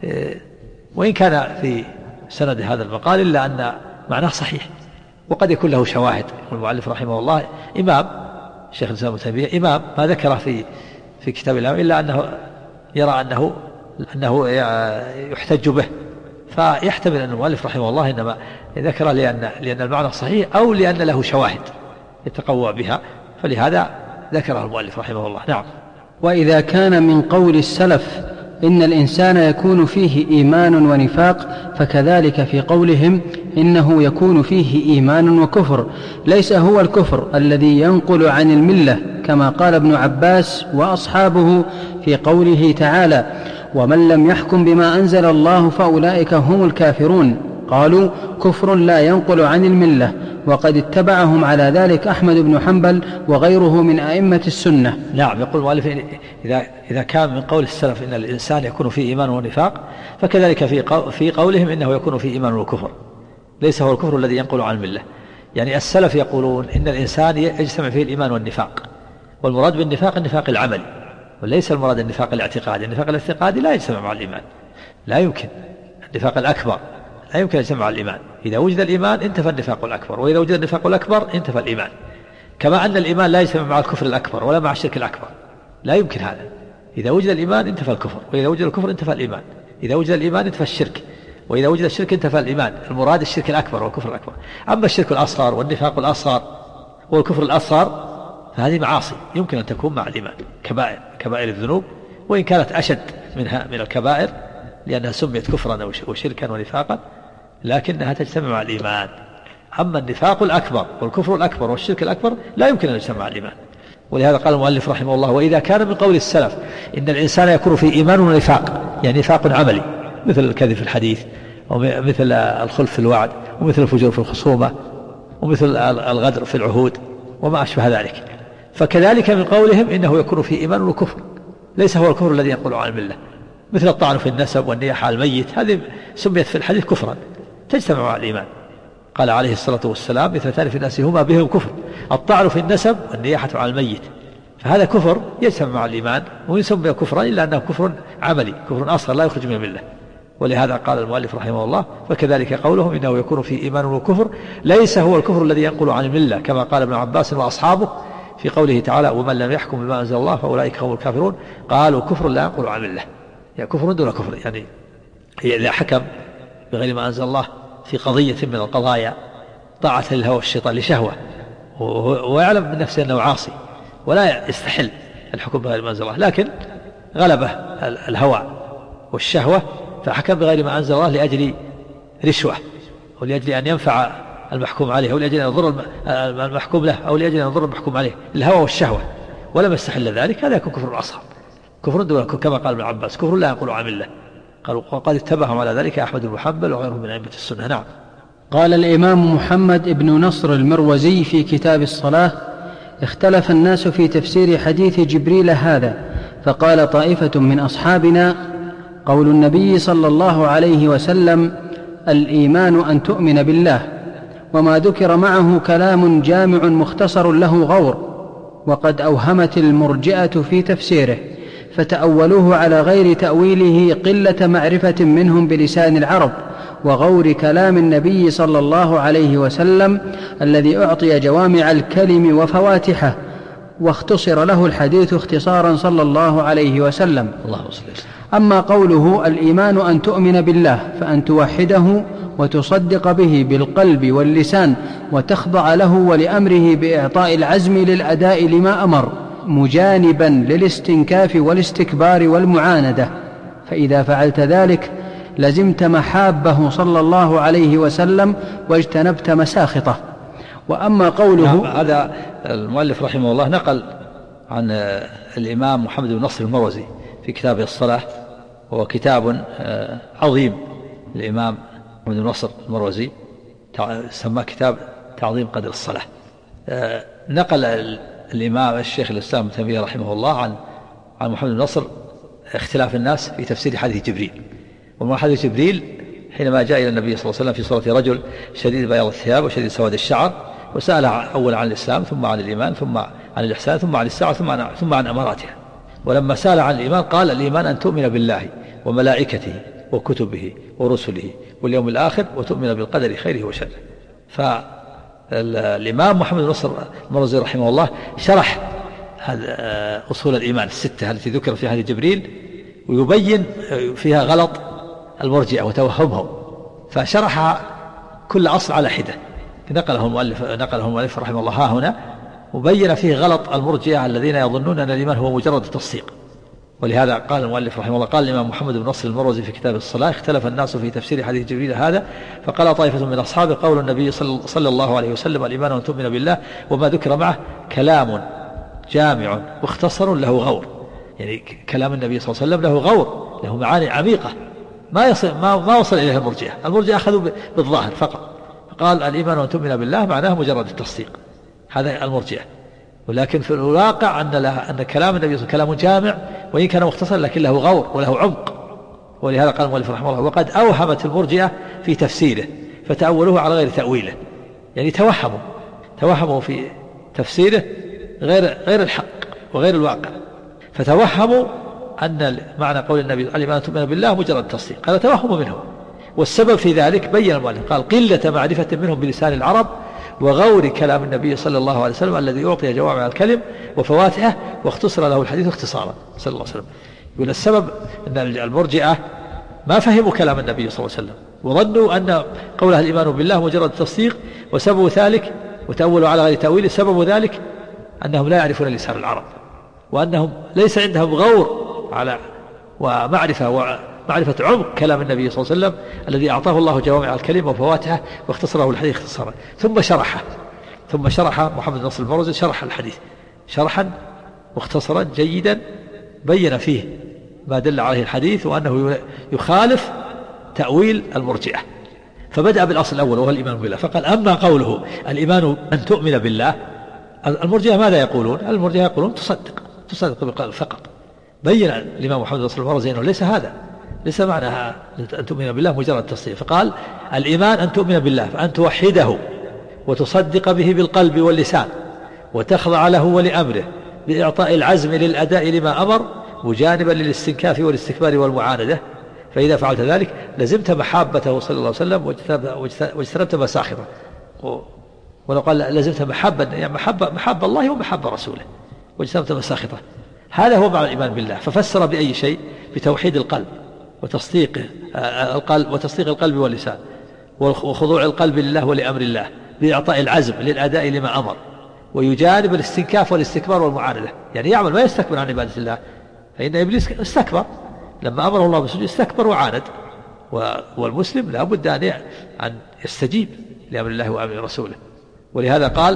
وإن كان في سند هذا المقال إلا أن معناه صحيح، وقد يكون له شواهد. والمؤلف رحمه الله إمام، شيخ الإسلام ابن تيمية إمام، ما ذكر في كتاب الله إلا أنه يرى أنه يحتج به، فيحتمل أن المؤلف رحمه الله إنما ذكر لأن المعنى صحيح، أو لأن له شواهد يتقوى بها، فلهذا ذكره المؤلف رحمه الله. نعم. وإذا كان من قول السلف إن الإنسان يكون فيه إيمان ونفاق، فكذلك في قولهم إنه يكون فيه إيمان وكفر، ليس هو الكفر الذي ينقل عن الملة، كما قال ابن عباس وأصحابه في قوله تعالى: ومن لم يحكم بما أنزل الله فأولئك هم الكافرون. قالوا: كفر لا ينقل عن الملة، وقد اتبعهم على ذلك أحمد بن حنبل وغيره من أئمة السنة. نعم. يقول المؤلف: إذا كان من قول السلف إن الإنسان يكون فيه إيمان ونفاق، فكذلك في قولهم إنه يكون فيه إيمان وكفر، ليس هو الكفر الذي ينقل عن الملة. يعني السلف يقولون إن الإنسان يجتمع فيه الإيمان والنفاق، والمراد بالنفاق النفاق العملي، وليس المراد النفاق الاعتقادي. النفاق الاعتقادي لا يجتمع مع الإيمان، لا يمكن. النفاق الأكبر لا يمكن أن يجتمع مع الإيمان. إذا وجد الإيمان انتفى النفاق الأكبر، وإذا وجد النفاق الأكبر انتفى الإيمان. كما أن الإيمان لا يجتمع مع الكفر الأكبر ولا مع الشرك الأكبر، لا يمكن هذا. إذا وجد الإيمان انتفى الكفر، وإذا وجد الكفر انتفى الإيمان، إذا وجد الإيمان انتفى الشرك، وإذا وجد الشرك انتفى الإيمان. المراد الشرك الأكبر والكفر الأكبر. أما الشرك الأصغر والنفاق الأصغر والكفر الأصغر فهذه معاصي يمكن أن تكون مع الإيمان، كبائر الذنوب، وإن كانت أشد من الكبائر لأنها سميت كفرا وشركا ونفاقا، لكنها تجتمع مع الإيمان. أما النفاق الأكبر والكفر الأكبر والشرك الأكبر لا يمكن أن يجتمع مع الإيمان. ولهذا قال المؤلف رحمه الله: وإذا كان من قول السلف إن الإنسان يكون في إيمان ونفاق، يعني نفاق عملي مثل الكذب في الحديث، ومثل الخلف في الوعد، ومثل الفجور في الخصومة، ومثل الغدر في العهود وما أشبه ذلك، فكذلك من قولهم إنه يكون في إيمان وكفر، ليس هو الكفر الذي ينقل عن الملة، مثل الطعن في النسب والنياحة على الميت، هذه سميت في الحديث كفرا تجتمع مع الإيمان. قال عليه الصلاة والسلام: اثنتان في الناس هما بهم كفر، الطعن في النسب والنياحة على الميت، فهذا كفر يجتمع مع الإيمان ويسمى كفرا إلا أنه كفر عملي، كفر أصغر لا يخرج من الملة. ولهذا قال المؤلف رحمه الله: فكذلك قولهم إنه يكون في إيمان وكفر ليس هو الكفر الذي ينقل عن الملة، كما قال ابن عباس وأصحابه في قوله تعالى: ومن لم يحكم بما أنزل الله فأولئك هم الكافرون. قالوا كفر لا ينقل عن الملة، يعني كفر دون كفر، يعني إذا حكم بغير ما أنزل الله في قضية من القضايا طاعة للهوى والشيطان لشهوة، ويعلم من نفسه أنه عاصي ولا يستحل الحكم بغير ما أنزل الله، لكن غلبه الهوى والشهوة فحكم بغير ما أنزل الله لأجل رشوة، أو لأجل أن ينفع المحكوم عليه، أو لأجل أن يضر المحكوم له، أو لأجل أن يضر المحكوم عليه، الهوى والشهوة، ولم يستحل ذلك، هذا يكون كفر أصغر، كفر دون كما قال ابن عباس: كفر لا ينقل عن ملة. قالوا وقد اتبعهم على ذلك أحمد بن حنبل وغيره من أئمة السنة. نعم. قال الإمام محمد بن نصر المروزي في كتاب الصلاة: اختلف الناس في تفسير حديث جبريل هذا، فقال طائفة من أصحابنا: قول النبي صلى الله عليه وسلم: الإيمان أن تؤمن بالله، وما ذكر معه كلام جامع مختصر له غور، وقد أوهمت المرجئة في تفسيره، فتأولوه على غير تأويله قلة معرفة منهم بلسان العرب، وغور كلام النبي صلى الله عليه وسلم الذي أعطي جوامع الكلم وفواتحه، واختصر له الحديث اختصارا صلى الله عليه وسلم. أما قوله: الإيمان أن تؤمن بالله، فأن توحده وتصدق به بالقلب واللسان، وتخضع له ولأمره بإعطاء العزم للأداء لما أمر، مجانبا للاستنكاف والاستكبار والمعاندة، فإذا فعلت ذلك لزمت محابه صلى الله عليه وسلم واجتنبت مساخطه. وأما قوله هذا المؤلف رحمه الله نقل عن الإمام محمد بن نصر المروزي في كتابه الصلاة، وهو كتاب عظيم الإمام محمد بن نصر المروزي، سماه كتاب تعظيم قدر الصلاة. نقل الإمام الشيخ الإسلام ابن تيمية رحمه الله عن محمد بن نصر اختلاف الناس في تفسير حديث جبريل. ومن حديث جبريل حينما جاء إلى النبي صلى الله عليه وسلم في صورة رجل شديد بياض الثياب وشديد سواد الشعر، وسأل أولا عن الإسلام، ثم عن الإيمان، ثم عن الإحسان، ثم عن الساعة، ثم عن أماراتها. ولما سأل عن الإيمان قال: الإيمان أن تؤمن بالله وملائكته وكتبه ورسله واليوم الآخر، وتؤمن بالقدر خيره وشره. فالإمام محمد بن نصر المروزي رحمه الله شرح أصول الإيمان الستة التي ذكر في حديث جبريل، ويبين فيها غلط المرجئة وتوهمهم، فشرح كل أصل على حدة، نقله المؤلف رحمه الله ها هنا، وبين فيه غلط المرجئة الذين يظنون أن الإيمان هو مجرد التصديق. ولهذا قال المؤلف رحمه الله: قال الإمام محمد بن نصر المروزي في كتاب الصلاة: اختلف الناس في تفسير حديث جبريل هذا، فقال طائفة من أصحابه: قول النبي صلى الله عليه وسلم: الإيمان أن تؤمن بالله، وما ذكر معه كلام جامع مختصر له غور، يعني كلام النبي صلى الله عليه وسلم له غور، له معاني عميقة ما وصل إليها المرجئة أخذوا بالظاهر فقط، فقال الإيمان أن تؤمن بالله معناه مجرد التصديق، هذا المرجئة. ولكن في الواقع أن كلام النبي صلى الله عليه وسلم كلام جامع، وإن كان مختصر لكن له غور وله عمق. ولهذا قال المؤلف رحمه الله: وقد أوهمت المرجئة في تفسيره فتأولوه على غير تأويله، يعني توهموا في تفسيره غير الحق وغير الواقع، فتوهموا أن معنى قول النبي الإيمان أن تؤمن بالله مجرد تصديق، هذا توهم منهم. والسبب في ذلك بين المؤلف قال: قلة معرفة منهم بلسان العرب، وغور كلام النبي صلى الله عليه وسلم الذي يعطي جوامع الكلم وفواتحه، واختصر له الحديث اختصارا صلى الله عليه وسلم. يقول السبب أن المرجئة ما فهموا كلام النبي صلى الله عليه وسلم، وظنوا أن قولها الإيمان بالله مجرد تصديق، وسبب ذلك وتأولوا على غير تأويل، سبب ذلك أنهم لا يعرفون لسان العرب، وأنهم ليس عندهم غور على ومعرفة عمق كلام النبي صلى الله عليه وسلم الذي أعطاه الله جوامع الكلم وفواتحه واختصره الحديث اختصارا. ثم شرح محمد نصر المروزي شرح الحديث شرحا مختصرا جيدا بين فيه ما دل عليه الحديث وأنه يخالف تأويل المرجئة. فبدأ بالأصل الأول وهو الإيمان بالله، فقال أما قوله الإيمان أن تؤمن بالله، المرجئة ماذا يقولون؟ المرجئة يقولون تصدق بالقلب فقط. بين الإمام محمد نصر المروزي أنه ليس معناها أن تؤمن بالله مجرد تصديق، فقال الإيمان أن تؤمن بالله فأن توحده وتصدق به بالقلب واللسان وتخضع له ولأمره بإعطاء العزم للأداء لما أمر مجانبا للاستنكاف والاستكبار والمعاندة، فإذا فعلت ذلك لزمت محبته صلى الله عليه وسلم واجتنبت مساخطه. ولو قال لزمت محبة الله ومحبة رسوله واجتنبت مساخطه. هذا هو معنى الإيمان بالله. ففسر بأي شيء؟ بتوحيد القلب وتصديق القلب واللسان وخضوع القلب لله ولأمر الله بإعطاء العزم للأداء لما أمر ويجانب الاستنكاف والاستكبار والمعاندة، يعني يعمل ما يستكبر عن عبادة الله، فإن إبليس استكبر لما أمره الله بالسجود، استكبر وعاند. والمسلم لا بد أن يستجيب لأمر الله وأمر رسوله، ولهذا قال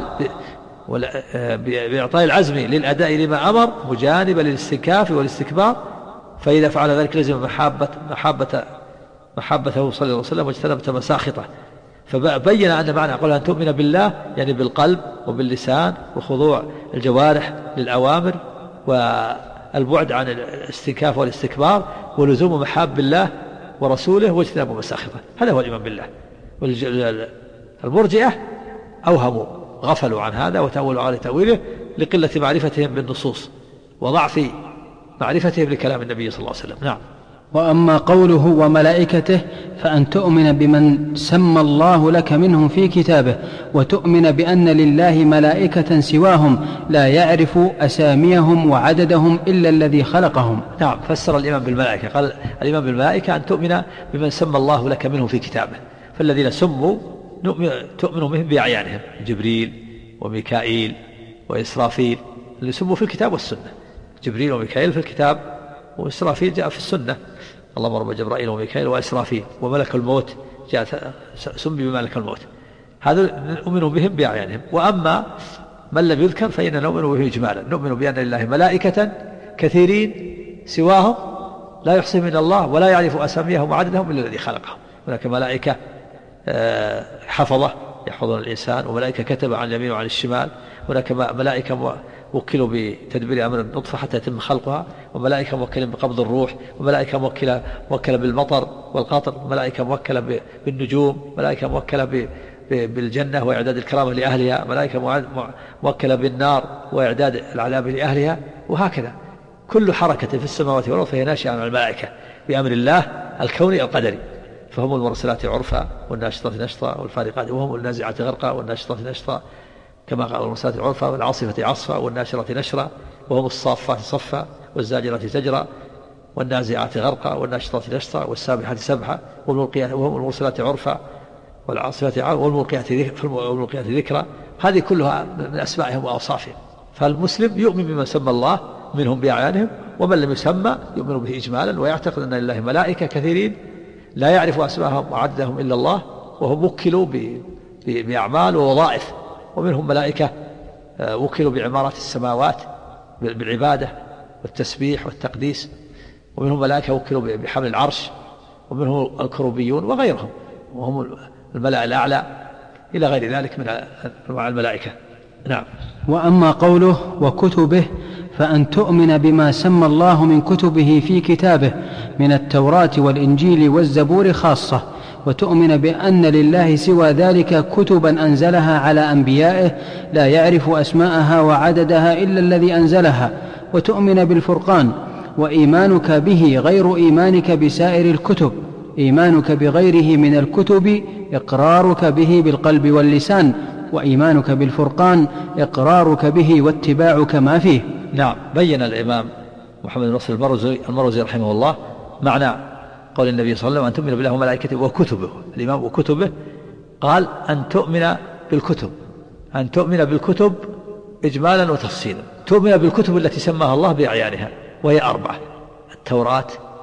بإعطاء العزم للأداء لما أمر مجانبا للاستنكاف والاستكبار، فإذا فعل ذلك لزم محبته صلى الله عليه وسلم واجتنبت مساخطه. فبين أن معنى قول أن تؤمن بالله يعني بالقلب وباللسان وخضوع الجوارح للأوامر والبعد عن الاستنكاف والاستكبار ولزوم محاب الله ورسوله واجتناب مساخطه. هذا هو الإيمان بالله. المرجئة أوهموا غفلوا عن هذا وتأولوا على تأويله لقلة معرفتهم بالنصوص وضعف معرفتهم لكلام النبي صلى الله عليه وسلم. نعم. وأما قوله وملائكته فأن تؤمن بمن سمى الله لك منهم في كتابه وتؤمن بأن لله ملائكة سواهم لا يعرف أساميهم وعددهم إلا الذي خلقهم. نعم. فسر الإيمان بالملائكة، قال الإيمان بالملائكة أن تؤمن بمن سمى الله لك منهم في كتابه، فالذين سموا تؤمن بهم بأعيانهم، جبريل وميكائيل وإسرافيل اللي سموا في الكتاب والسنة. جبريل وميكائيل في الكتاب وإسرافيل جاء في السنة، اللهم رب جبرائيل وميكائيل وإسرافيل. وملك الموت جاء سمي بملك الموت. هذا نؤمن بهم بأعيانهم. وأما من لم يذكر فإننا نؤمن به إجمالا، نؤمن بأن لله ملائكة كثيرين سواهم لا يحصي من الله ولا يعرف أساميهم وعددهم إلا الذي خلقهم. هناك ملائكة حفظة يحفظون الإنسان، وملائكة كتب عن اليمين وعن الشمال، هناك ملائكة وكلوا بتدبير أمر النطفة حتى يتم خلقها، وملائكة موكلة بقبض الروح، وملائكة موكلة بالمطر والقطر، ملائكة موكلة بالنجوم، ملائكة موكلة بالجنة وإعداد الكرامة لأهلها، ملائكة موكلة بالنار وإعداد العذاب لأهلها، وهكذا كل حركة في السماوات والأرض فهي ناشئة عن الملائكة بأمر الله الكوني القدري. فهم المرسلات عرفا والناشطات نشطا والفارقات، وهم النازعات غرقا والناشطات نشطا كما قال المرسلات عرفا والعاصفة عصفا والناشرات نشرا، وهم الصافات صفا والزاجرات زجرا والنازعات غرقا والناشطات نشطا والسابحات سبحا، وهم المرسلات عرفا والعاصفات والملقيات ذكرا. هذه كلها من أسمائهم وأوصافهم. فالمسلم يؤمن بما سمى الله منهم بأعيانهم، ومن لم يسمى يؤمن به إجمالا ويعتقد أن لله ملائكة كثيرين لا يعرف أسماءهم وعددهم إلا الله، وهم وكلوا بأعمال ووظائف. ومنهم ملائكة وكلوا بعمارة السماوات بالعبادة والتسبيح والتقديس، ومنهم ملائكة وكلوا بحمل العرش، ومنهم الكروبيون وغيرهم، وهم الملأ الأعلى إلى غير ذلك من أنواع الملائكة. نعم. وأما قوله وكتبه فأن تؤمن بما سمى الله من كتبه في كتابه من التوراة والإنجيل والزبور خاصة، وتؤمن بأن لله سوى ذلك كتبا أنزلها على أنبيائه لا يعرف أسماءها وعددها إلا الذي أنزلها، وتؤمن بالفرقان، وإيمانك به غير إيمانك بسائر الكتب، إيمانك بغيره من الكتب إقرارك به بالقلب واللسان، وإيمانك بالفرقان إقرارك به واتباعك ما فيه. نعم. بين الإمام محمد نصر المروزي رحمه الله معنى قول النبي صلى الله عليه وسلم أن تؤمن بالله وملائكته وكتبه. الإمام وكتبه قال أن تؤمن بالكتب، أن تؤمن بالكتب إجمالا وتفصيلا. تؤمن بالكتب التي سماها الله بأعيانها، وهي 4: التوراة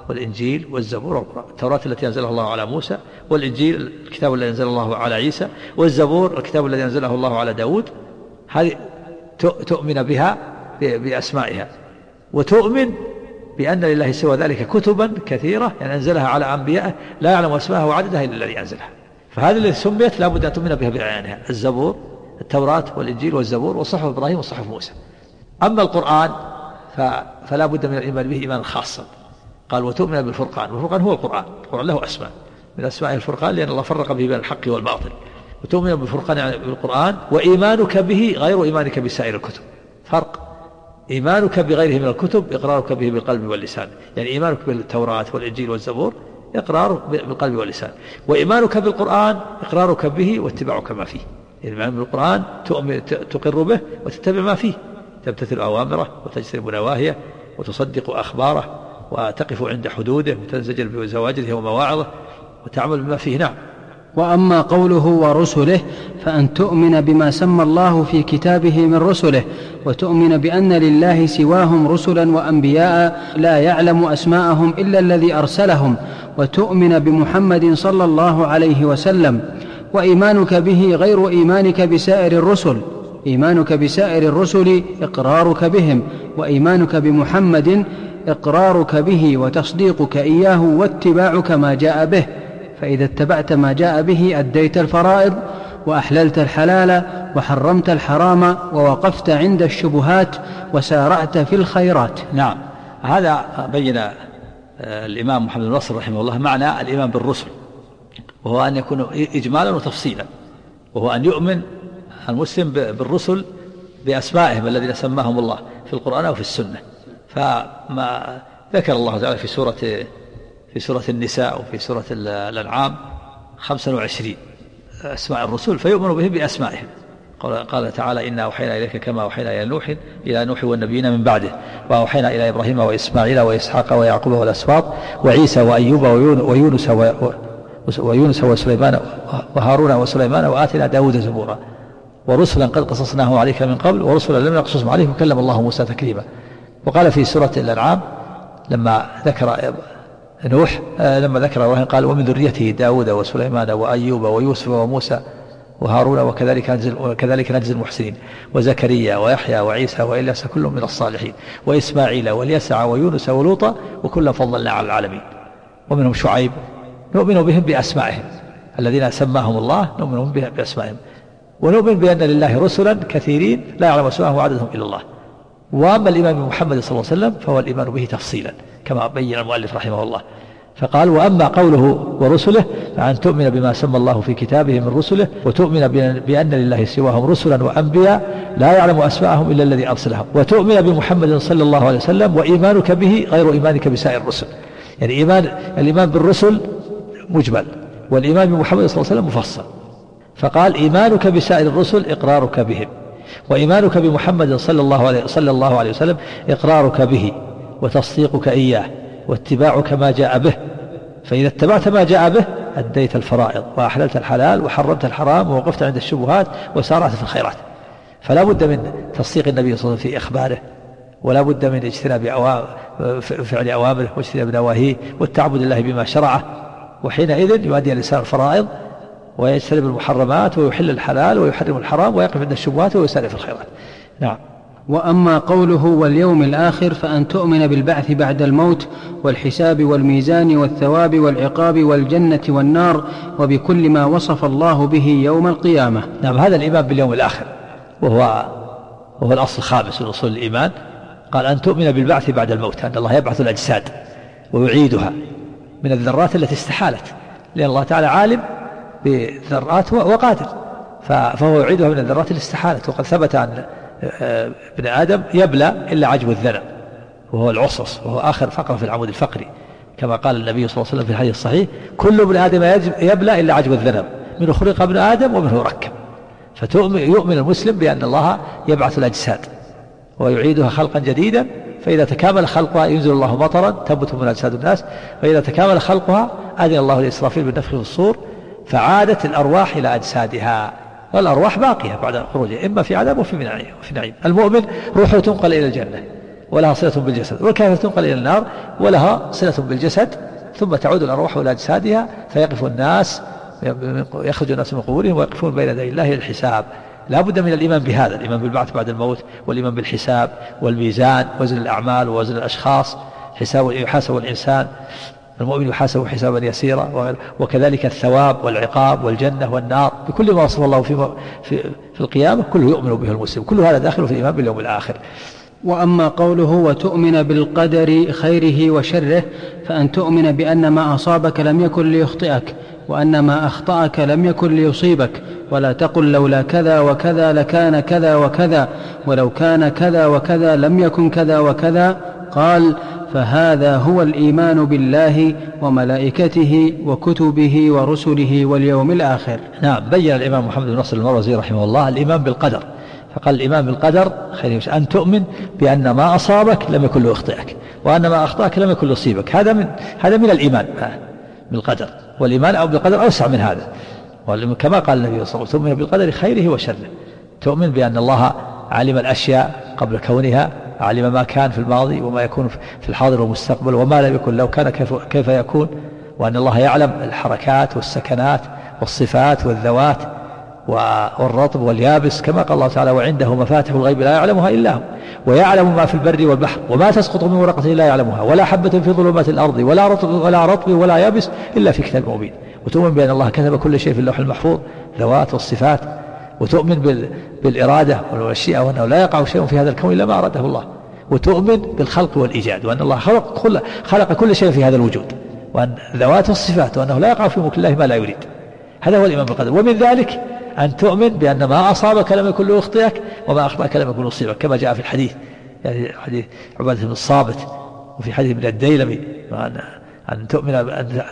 والإنجيل والزبور والقرآن. التوراة التي أنزلها الله على موسى، والإنجيل الكتاب الذي أنزله الله على عيسى، والزبور الكتاب الذي أنزله الله على داود. هذه تؤمن بها بأسمائها، وتؤمن بأن لله سوى ذلك كتبا كثيرة يعني أنزلها على أنبيائه لا يعلم أسماءها وعددها إلا الذي أنزلها. فهذه التي سميت لا بد أن تؤمن بها بعينها: الزبور، التوراة والإنجيل والزبور وصحف إبراهيم وصحف موسى. أما القرآن فلا بد من الإيمان به إيمانا خاصا. قال وتؤمن بالفرقان، والفرقان هو القرآن. القرآن له أسماء، من أسمائه الفرقان لأن الله فرق به بين الحق والباطل. وتؤمن بالفرقان يعني بالقرآن، وإيمانك به غير إيمانك بسائر الكتب. فرق. إيمانك بغيره من الكتب إقرارك به بالقلب واللسان، يعني إيمانك بالتوراة والإنجيل والزبور إقرار بالقلب واللسان، وإيمانك بالقرآن إقرارك به واتباعك ما فيه. يعني الإيمان بالقرآن تقر به وتتبع ما فيه، تمتثل أوامره وتجتنب نواهيه وتصدق أخباره وتقف عند حدوده وتنزجر بزواجره ومواعظه وتعمل بما فيه. نعم. وأما قوله ورسله فأن تؤمن بما سمى الله في كتابه من رسله، وتؤمن بأن لله سواهم رسلا وأنبياء لا يعلم أسماءهم إلا الذي أرسلهم، وتؤمن بمحمد صلى الله عليه وسلم. وإيمانك به غير إيمانك بسائر الرسل. إيمانك بسائر الرسل إقرارك بهم، وإيمانك بمحمد إقرارك به وتصديقك إياه واتباعك ما جاء به. فإذا اتبعت ما جاء به أديت الفرائض وأحللت الحلال وحرمت الحرام ووقفت عند الشبهات وسارعت في الخيرات. نعم. هذا بين الإمام محمد بن نصر رحمه الله معنى الإيمان بالرسل، وهو أن يكون إجمالا وتفصيلا، وهو أن يؤمن المسلم بالرسل بأسمائهم الذين سماهم الله في القرآن وفي السنة. فما ذكر الله تعالى في سورة النساء وفي سورة الأنعام 25 أسماء الرسل، فيؤمن بهم بأسمائهم. قال تعالى إنا أوحينا إليك كما أوحينا إلى نوح والنبيين من بعده، وأوحينا إلى إبراهيم وإسماعيل وإسحاق ويعقوب والأسباط وعيسى وأيوب ويونس وسليمان وهارون وسليمان وآتنا داود زبورا ورسلا قد قصصناه عليك من قبل ورسلا لم نقصصهم عليك وكلم الله موسى تكليما. وقال في سورة الأنعام لما ذكر نوح لما ذكر إبراهيم قال ومن ذريته داود وسليمان وأيوب ويوسف وموسى وهارون وكذلك نجزي المحسنين وزكريا ويحيى وعيسى وإلياس كل من الصالحين وإسماعيل واليسع ويونس ولوطا وكلا فضلنا على العالمين. ومنهم شعيب. نؤمن بهم بأسمائهم الذين سماهم الله، نؤمن بهم بأسمائهم، ونؤمن بأن لله رسلا كثيرين لا يعلم أسماءهم وعددهم إلا الله. وأما الإيمان بمحمد صلى الله عليه وسلم فهو الإيمان به تفصيلا كما بين المؤلف رحمه الله، فقال وأما قوله ورسله فأن تؤمن بما سمى الله في كتابه من رسله، وتؤمن بأن لله سواهم رسلا وأنبياء لا يعلم أسماءهم إلا الذي أرسلهم، وتؤمن بمحمد صلى الله عليه وسلم، وإيمانك به غير إيمانك بسائر الرسل. يعني الإيمان بالرسل مجمل، والإيمان بمحمد صلى الله عليه وسلم مفصل. فقال إيمانك بسائر الرسل إقرارك بهم، وإيمانك بمحمد صلى الله عليه وسلم إقرارك به وتصديقك إياه واتباعك ما جاء به. فإذا اتبعت ما جاء به أديت الفرائض وأحللت الحلال وحرمت الحرام ووقفت عند الشبهات وسارعت في الخيرات. فلا بد من تصديق النبي صلى الله عليه وسلم في إخباره، ولا بد من اجتناب فعل أوامره واجتناب نواهيه والتعبد لله بما شرعه، وحينئذ يؤدي الإنسان الفرائض ويجتنب المحرمات ويحل الحلال ويحرم الحرام ويقف عند الشبهات ويسارع في الخيرات. نعم. وأما قوله واليوم الآخر فأن تؤمن بالبعث بعد الموت والحساب والميزان والثواب والعقاب والجنة والنار وبكل ما وصف الله به يوم القيامة. نعم. هذا الإيمان باليوم الآخر وهو الأصل الخامس من أصول الإيمان. قال أن تؤمن بالبعث بعد الموت، أن الله يبعث الأجساد ويعيدها من الذرات التي استحالت، لأن الله تعالى عالم بذرات وقادر، فهو يعيدها من الذرات اللي استحالت. وقد ثبت أن ابن آدم يبلى إلا عجب الذنب وهو العصص، وهو آخر فقرة في العمود الفقري، كما قال النبي صلى الله عليه وسلم في الحديث الصحيح كل ابن آدم يبلى إلا عجب الذنب منه خلق ابن آدم ومنه يركب. فيؤمن المسلم بأن الله يبعث الأجساد ويعيدها خلقا جديدا، فإذا تكامل خلقها ينزل الله مطرا تنبت من أجساد الناس، فإذا تكامل خلقها أذن الله لإسرافيل بالنفخ في الصور فعادت الأرواح إلى أجسادها، والأرواح باقية بعد خروجها إما في عذاب وفي نعيم. المؤمن روحه تنقل إلى الجنة، ولها صلة بالجسد، والكافرة تنقل إلى النار ولها صلة بالجسد، ثم تعود الأرواح إلى أجسادها فيقف الناس، يخرج الناس من قبورهم ويقفون بين يدي الله للحساب. لا بد من الإيمان بهذا، الإيمان بالبعث بعد الموت، والإيمان بالحساب والميزان، وزن الأعمال ووزن الأشخاص، يحاسب الإنسان، المؤمن يحاسب حسابا يسيرا، وكذلك الثواب والعقاب والجنة والنار بكل ما وصف الله في القيامة، كله يؤمن به المسلم، كل هذا داخل في الإيمان باليوم الآخر. وأما قوله وتؤمن بالقدر خيره وشره، فأن تؤمن بأن ما أصابك لم يكن ليخطئك، وأن ما أخطأك لم يكن ليصيبك، ولا تقل لولا كذا وكذا لكان كذا وكذا، ولو كان كذا وكذا لم يكن كذا وكذا. قال: فهذا هو الإيمان بالله وملائكته وكتبه ورسله واليوم الآخر. نعم، بين الإمام محمد بن نصر المروزي رحمه الله الإيمان بالقدر، فقال الإيمان بالقدر خير، أن تؤمن بأن ما أصابك لم يكن ليخطئك، وأن ما أخطأك لم يكن ليصيبك. هذا من الإيمان بالقدر، والإيمان أو بالقدر أوسع من هذا، كما قال النبي صلى الله عليه وسلم: تؤمن بالقدر خيره وشره. تؤمن بأن الله علم الأشياء قبل كونها، علم ما كان في الماضي وما يكون في الحاضر والمستقبل، وما لم يكن لو كان كيف يكون، وأن الله يعلم الحركات والسكنات والصفات والذوات والرطب واليابس، كما قال الله تعالى: وعنده مفاتح الغيب لا يعلمها إلا هو، ويعلم ما في البر والبحر، وما تسقط من ورقة لا يعلمها، ولا حبة في ظلمات الأرض ولا رطب ولا يابس إلا في كتاب مبين. وتؤمن بأن الله كتب كل شيء في اللوح المحفوظ، ذوات والصفات. وتؤمن بالإرادة والمشيئة، وأنه لا يقع شيء في هذا الكون إلا ما أراده الله. وتؤمن بالخلق والإيجاد، وأن الله خلق كل شيء في هذا الوجود، وأن ذوات والصفات، وأنه لا يقع في ملك الله ما لا يريد. هذا هو الإيمان بالقدر. ومن ذلك أن تؤمن بأن ما أصابك لم يكن ليخطئك، وما أخطأك لم يكن ليصيبك، كما جاء في الحديث، يعني حديث عبادة بن الصامت، وفي حديث من الديلمي، أن تؤمن بأن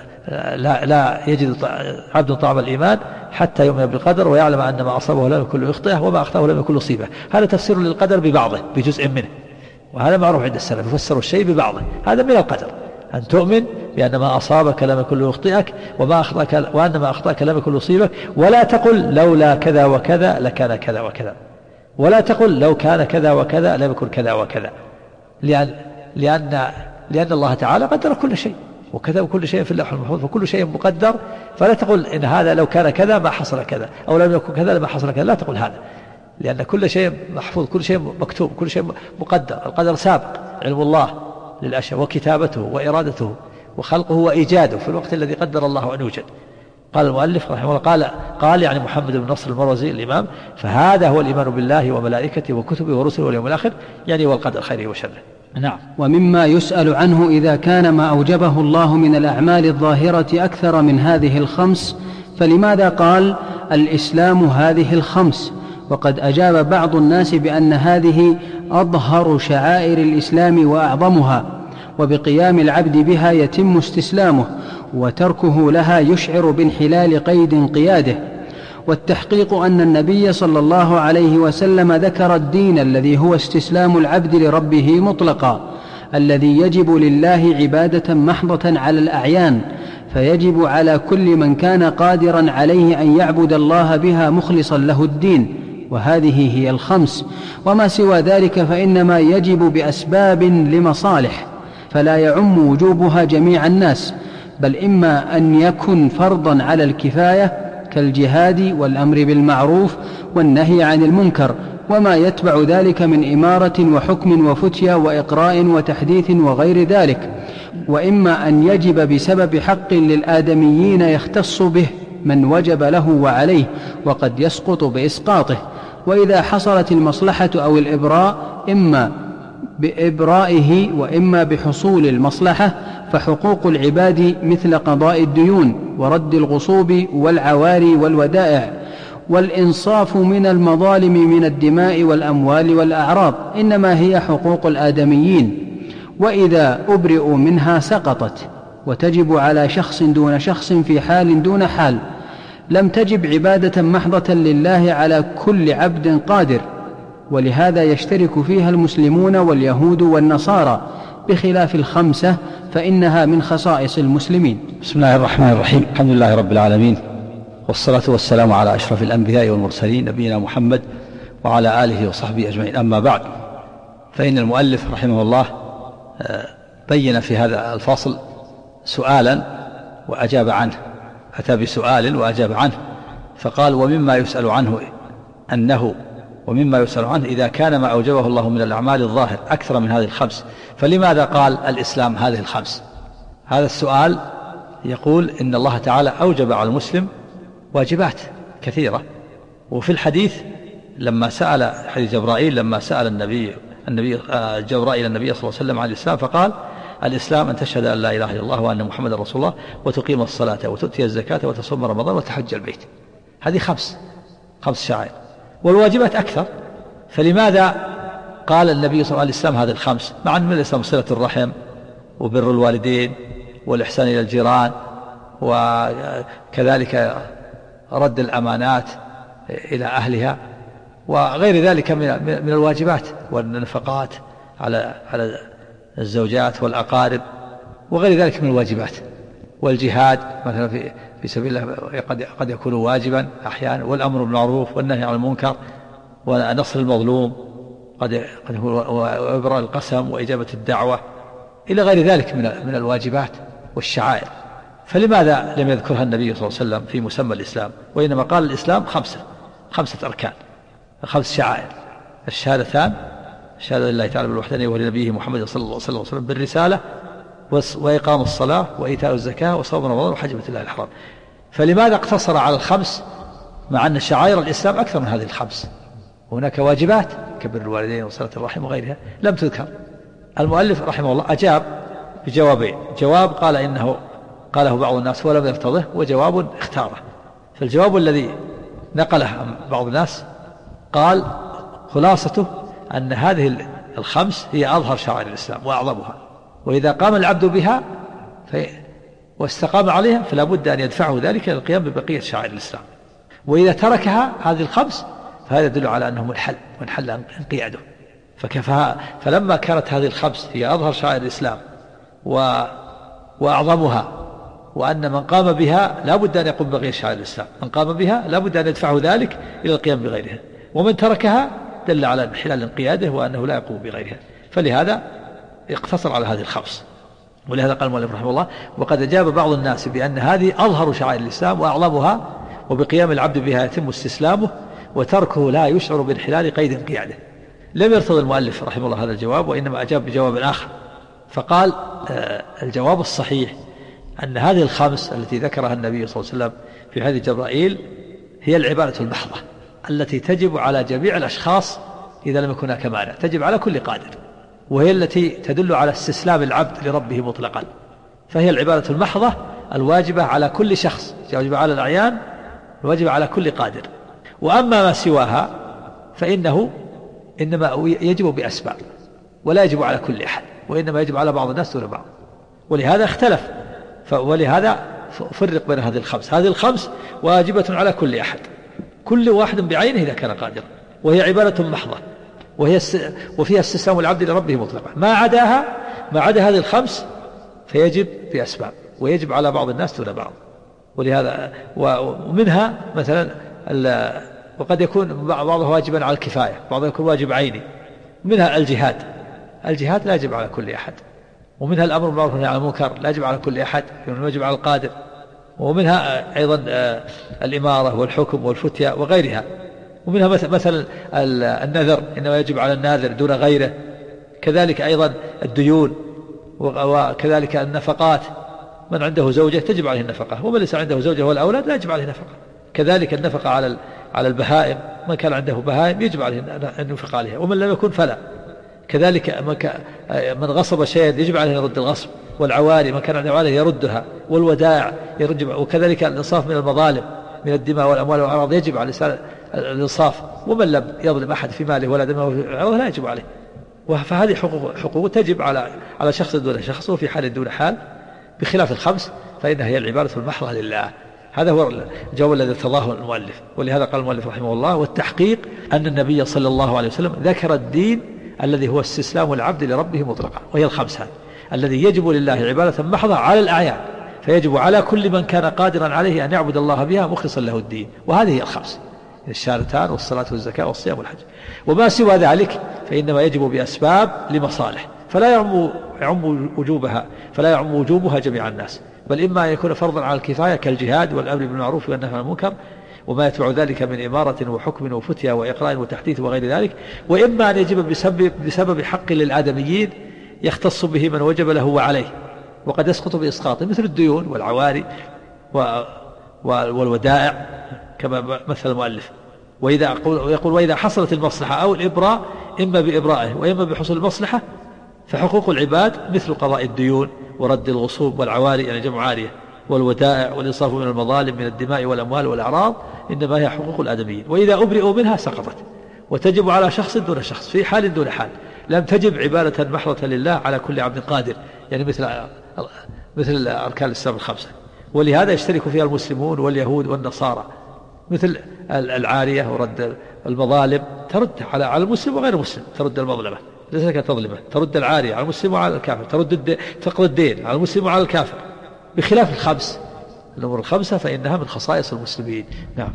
لا يجد عبد طعم الإيمان حتى يؤمن بالقدر ويعلم أن ما أصابه لم يكن ليخطئه، وما أخطأه لم يكن ليصيبه. هذا تفسير للقدر ببعضه، بجزء منه، وهذا معروف عند السلف، يفسر الشيء ببعضه، هذا من القدر. أن تؤمن بأن ما أصابك لم يكن ليخطئك، وأن ما أخطأك لم يكن ليصيبك، ولا تقل لولا كذا وكذا لكان كذا وكذا، ولا تقل لو كان كذا وكذا لم يكن كذا وكذا، لأن الله تعالى قدر كل شيء، وكتب كل شيء في اللوح المحفوظ، فكل شيء مقدر. فلا تقل إن هذا لو كان كذا ما حصل كذا، أو لم يكن كذا لما حصل كذا، لا تقل هذا، لأن كل شيء محفوظ، كل شيء مكتوب، كل شيء مقدر. القدر سابق، علم الله للأشياء، وكتابته وإرادته وخلقه وإيجاده في الوقت الذي قدر الله أن يوجد. قال المؤلف رحمه الله، قال يعني محمد بن نصر المروزي الإمام: فهذا هو الإيمان بالله وملائكته وكتبه ورسله واليوم الآخر، يعني والقدر خيره وشره. نعم. ومما يسأل عنه إذا كان ما أوجبه الله من الأعمال الظاهرة أكثر من هذه الخمس، فلماذا قال الإسلام هذه الخمس، وقد أجاب بعض الناس بأن هذه أظهر شعائر الإسلام وأعظمها، وبقيام العبد بها يتم استسلامه، وتركه لها يشعر بانحلال قيد قياده. والتحقيق أن النبي صلى الله عليه وسلم ذكر الدين الذي هو استسلام العبد لربه مطلقا، الذي يجب لله عبادة محضة على الأعيان، فيجب على كل من كان قادرا عليه أن يعبد الله بها مخلصا له الدين، وهذه هي الخمس. وما سوى ذلك فإنما يجب بأسباب لمصالح، فلا يعم وجوبها جميع الناس، بل إما أن يكن فرضا على الكفاية كالجهاد والأمر بالمعروف والنهي عن المنكر، وما يتبع ذلك من إمارة وحكم وفتيا وإقراء وتحديث وغير ذلك، وإما أن يجب بسبب حق للآدميين يختص به من وجب له وعليه، وقد يسقط بإسقاطه. وإذا حصلت المصلحة أو الإبراء إما بإبرائه وإما بحصول المصلحة، فحقوق العباد مثل قضاء الديون ورد الغصوب والعواري والودائع والإنصاف من المظالم من الدماء والأموال والأعراض إنما هي حقوق الآدميين، وإذا أبرئوا منها سقطت، وتجب على شخص دون شخص في حال دون حال. لم تجب عبادة محضة لله على كل عبد قادر، ولهذا يشترك فيها المسلمون واليهود والنصارى، بخلاف الخمسة فإنها من خصائص المسلمين. بسم الله الرحمن الرحيم. الحمد لله رب العالمين، والصلاة والسلام على أشرف الأنبياء والمرسلين، نبينا محمد وعلى آله وصحبه أجمعين. أما بعد، فإن المؤلف رحمه الله بين في هذا الفصل سؤالا وأجاب عنه، أتى بسؤال وأجاب عنه، فقال ومما يسأل عنه إذا كان ما أوجبه الله من الأعمال الظاهر أكثر من هذه الخمس، فلماذا قال الإسلام هذه الخمس؟ هذا السؤال يقول إن الله تعالى أوجب على المسلم واجبات كثيرة. وفي الحديث لما سأل حديث جبرائيل لما سأل جبرائيل النبي صلى الله عليه وسلم عن الإسلام، فقال الإسلام أن تشهد أن لا إله إلا الله وأن محمد رسول الله وتقيم الصلاة وتؤتي الزكاة وتصوم رمضان وتحج البيت. هذه خمس شعائر، والواجبات أكثر. فلماذا قال النبي صلى الله عليه وسلم هذه الخمس، مع أن من الإسلام صلة الرحم وبر الوالدين والإحسان إلى الجيران وكذلك رد الأمانات إلى أهلها وغير ذلك من الواجبات، والنفقات على الزوجات والأقارب وغير ذلك من الواجبات، والجهاد مثلا في سبيل الله قد يكون واجبا أحيانا، والأمر بالمعروف والنهي عن المنكر ونصر المظلوم قد يكون، وإبراء القسم وإجابة الدعوة إلى غير ذلك من الواجبات والشعائر. فلماذا لم يذكرها النبي صلى الله عليه وسلم في مسمى الإسلام، وإنما قال الإسلام خمسة أركان، 5 شعائر: الشهادتان، شهادة لله تعالى بالوحدانية ولنبيه محمد صلى الله عليه وسلم بالرسالة، وإقام الصلاة وإيتاء الزكاة وصوم رمضان وحج بيت الله الحرام. فلماذا اقتصر على ال5 مع أن شعائر الإسلام أكثر من هذه ال5؟ وهناك واجبات كبر الوالدين وصلة الرحم وغيرها لم تذكر. المؤلف رحمه الله أجاب بجوابين: جواب قال إنه قاله بعض الناس ولم يرتضه، وجواب اختاره. فالجواب الذي نقله بعض الناس قال خلاصته أن هذه ال5 هي أظهر شعائر الإسلام وأعظمها، وإذا قام العبد بها واستقام عليها فلا بد أن يدفعه ذلك إلى القيام ببقية شعائر الإسلام. وإذا تركها هذه ال5 فهذا يدل على أنه منحل انقياده. فلما كانت هذه ال5 هي أظهر شعائر الإسلام وأعظمها، وأن من قام بها لا بد أن يقوم بغير شعائر الإسلام، من قام بها لا بد أن يدفعه ذلك إلى القيام بغيرها، ومن تركها دل على انحلال انقياده وأنه لا يقوم بغيرها. فلهذا اقتصر على هذه ال5. ولهذا قال المؤلف رحمه الله: وقد أجاب بعض الناس بأن هذه أظهر شعائر الإسلام وأعظمها، وبقيام العبد بها يتم استسلامه، وتركه لا يشعر بانحلال قيد انقياده. لم يرتض المؤلف رحمه الله هذا الجواب، وإنما أجاب بجواب آخر، فقال الجواب الصحيح أن هذه ال5 التي ذكرها النبي صلى الله عليه وسلم في حديث جبرائيل هي العبادة المحضة التي تجب على جميع الأشخاص إذا لم يكن هناك مانع، تجب على كل قادر، وهي التي تدل على استسلام العبد لربه مطلقا. فهي العبادة المحضة الواجبة على كل شخص، الواجبة على الأعيان، الواجبة على كل قادر. وأما ما سواها فإنه إنما يجب بأسباب، ولا يجب على كل أحد، وإنما يجب على بعض الناس دون بعض. ولهذا اختلف، ولهذا فرق بين هذه ال5. هذه ال5 واجبة على كل أحد، كل واحد بعينه إذا كان قادرا، وهي عبادة محضة، وفيها استسلام العبد لربه مطلقا. ما عدا هذه ال5 فيجب بأسباب، ويجب على بعض الناس دون بعض. ولهذا ومنها مثلا وقد يكون بعضها واجبا على الكفاية، بعضها يكون واجب عيني. منها الجهاد لا يجب على كل أحد، ومنها الأمر بالمعروف والنهي عن المنكر لا يجب على كل أحد، يجب على القادر. ومنها أيضا الإمارة والحكم والفتية وغيرها. ومنها مثلا النذر إنما يجب على الناذر دون غيره. كذلك أيضا الديون، وكذلك النفقات، من عنده زوجة تجب عليه النفقة، ومن ليس عنده زوجة والأولاد لا يجب عليه نفقة. كذلك النفقة على البهائم، من كان عنده بهائم يجب عليه أن ينفق عليها، ومن لم يكن فلا. كذلك من غصب شيئا يجب عليه أن يرد الغصب، والعواري من كان عنده عواري يردها، والودائع يرد، وكذلك الإنصاف من المظالم من الدماء والأموال والأعراض يجب على الإنصاف، ومن لم يظلم أحد في ماله ولا دمه لا يجب عليه. فهذه حقوق تجب على شخص دون شخص، وفي حال دون حال، بخلاف ال5 فإنها هي العبادة المحضة لله. هذا هو الجواب الذي ارتضاه المؤلف. ولهذا قال المؤلف رحمه الله: والتحقيق أن النبي صلى الله عليه وسلم ذكر الدين الذي هو استسلام العبد لربه مطلقا، وهي ال5 الذي يجب لله عبادة محضة على الأعيان، فيجب على كل من كان قادرا عليه أن يعبد الله بها مخلصا له الدين. وهذه هي ال5. الشهادتان والصلاة والزكاة والصيام والحج. وما سوى ذلك فإنما يجب بأسباب لمصالح، فلا يعم وجوبها جميع الناس، بل إما أن يكون فرضا على الكفاية كالجهاد والأمر بالمعروف والنهي عن المنكر وما يتبع ذلك من إمارة وحكم وفتيا وإقراء وتحديث وغير ذلك، وإما أن يجب بسبب حق للآدميين يختص به من وجب له وعليه وقد يسقط بإسقاطه، مثل الديون والعواري والودائع كما مثل المؤلف. يقول وإذا حصلت المصلحة أو الإبراء إما بإبرائه وإما بحصول المصلحة فحقوق العباد مثل قضاء الديون ورد الغصوب والعواري يعني جمع عارية والودائع والإنصاف من المظالم من الدماء والأموال والأعراض إنما هي حقوق الآدميين، وإذا أبرئوا منها سقطت، وتجب على شخص دون شخص في حال دون حال، لم تجب عبادة محضة لله على كل عبد قادر، يعني مثل أركان الإسلام الخمسة، ولهذا يشترك فيها المسلمون واليهود والنصارى، مثل العارية ورد المظالم ترد على المسلم وغير المسلم، ترد المظلمة ليس كتظلمه، ترد العارية على المسلم وعلى الكافر، تقضي الدين على المسلم وعلى الكافر، بخلاف الخمس الأمور الخمسة فإنها من خصائص المسلمين. نعم.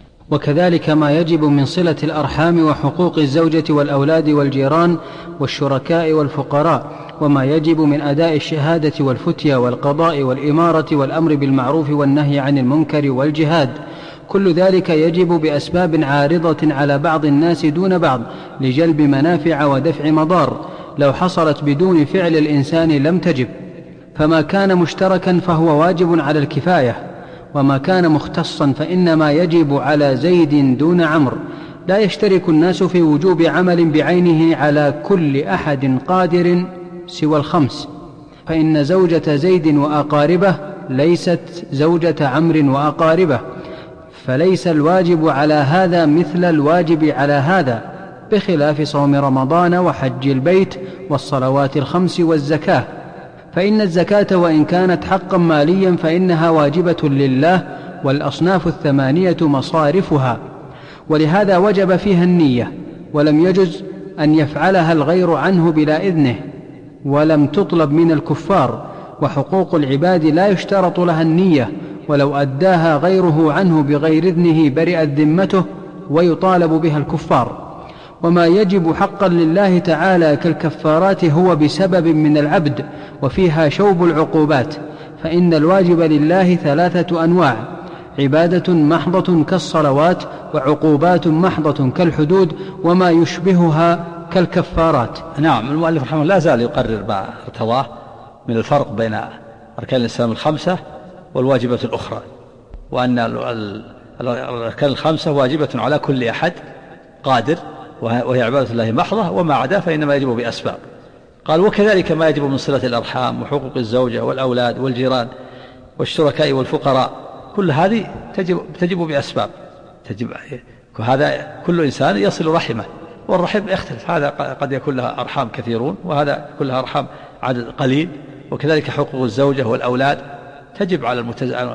وكذلك ما يجب من صلة الأرحام وحقوق الزوجة والأولاد والجيران والشركاء والفقراء، وما يجب من أداء الشهادة والفتية والقضاء والإمارة والأمر بالمعروف والنهي عن المنكر والجهاد، كل ذلك يجب بأسباب عارضة على بعض الناس دون بعض لجلب منافع ودفع مضار، لو حصلت بدون فعل الإنسان لم تجب. فما كان مشتركا فهو واجب على الكفاية، وما كان مختصا فإنما يجب على زيد دون عمرو، لا يشترك الناس في وجوب عمل بعينه على كل أحد قادر سوى الخمس، فإن زوجة زيد وأقاربه ليست زوجة عمرو وأقاربه، فليس الواجب على هذا مثل الواجب على هذا، بخلاف صوم رمضان وحج البيت والصلوات الخمس والزكاة، فإن الزكاة وإن كانت حقا ماليا فإنها واجبة لله، والأصناف الثمانية مصارفها، ولهذا وجب فيها النية، ولم يجز أن يفعلها الغير عنه بلا إذنه، ولم تطلب من الكفار، وحقوق العباد لا يشترط لها النية، ولو أداها غيره عنه بغير إذنه برئت ذمته ويطالب بها الكفار. وما يجب حقا لله تعالى كالكفارات هو بسبب من العبد، وفيها شوب العقوبات، فإن الواجب لله ثلاثة أنواع: عبادة محضة كالصلوات، وعقوبات محضة كالحدود، وما يشبهها كالكفارات. نعم. المؤلف رحمه الله لا زال يقرر ما ارتضاه من الفرق بين أركان الإسلام الخمسة والواجبات الأخرى، وأن الأركان الخمسة واجبة على كل أحد قادر وهي عبادة الله محضة، وما عدا فإنما يجب بأسباب. قال وكذلك ما يجب من صلة الأرحام وحقوق الزوجة والأولاد والجيران والشركاء والفقراء، كل هذه تجب بأسباب، هذا كل إنسان يصل رحمه، والرحم يختلف، هذا قد يكون لها أرحام كثيرون وهذا كلها أرحام عدد قليل. وكذلك حقوق الزوجة والأولاد تجب على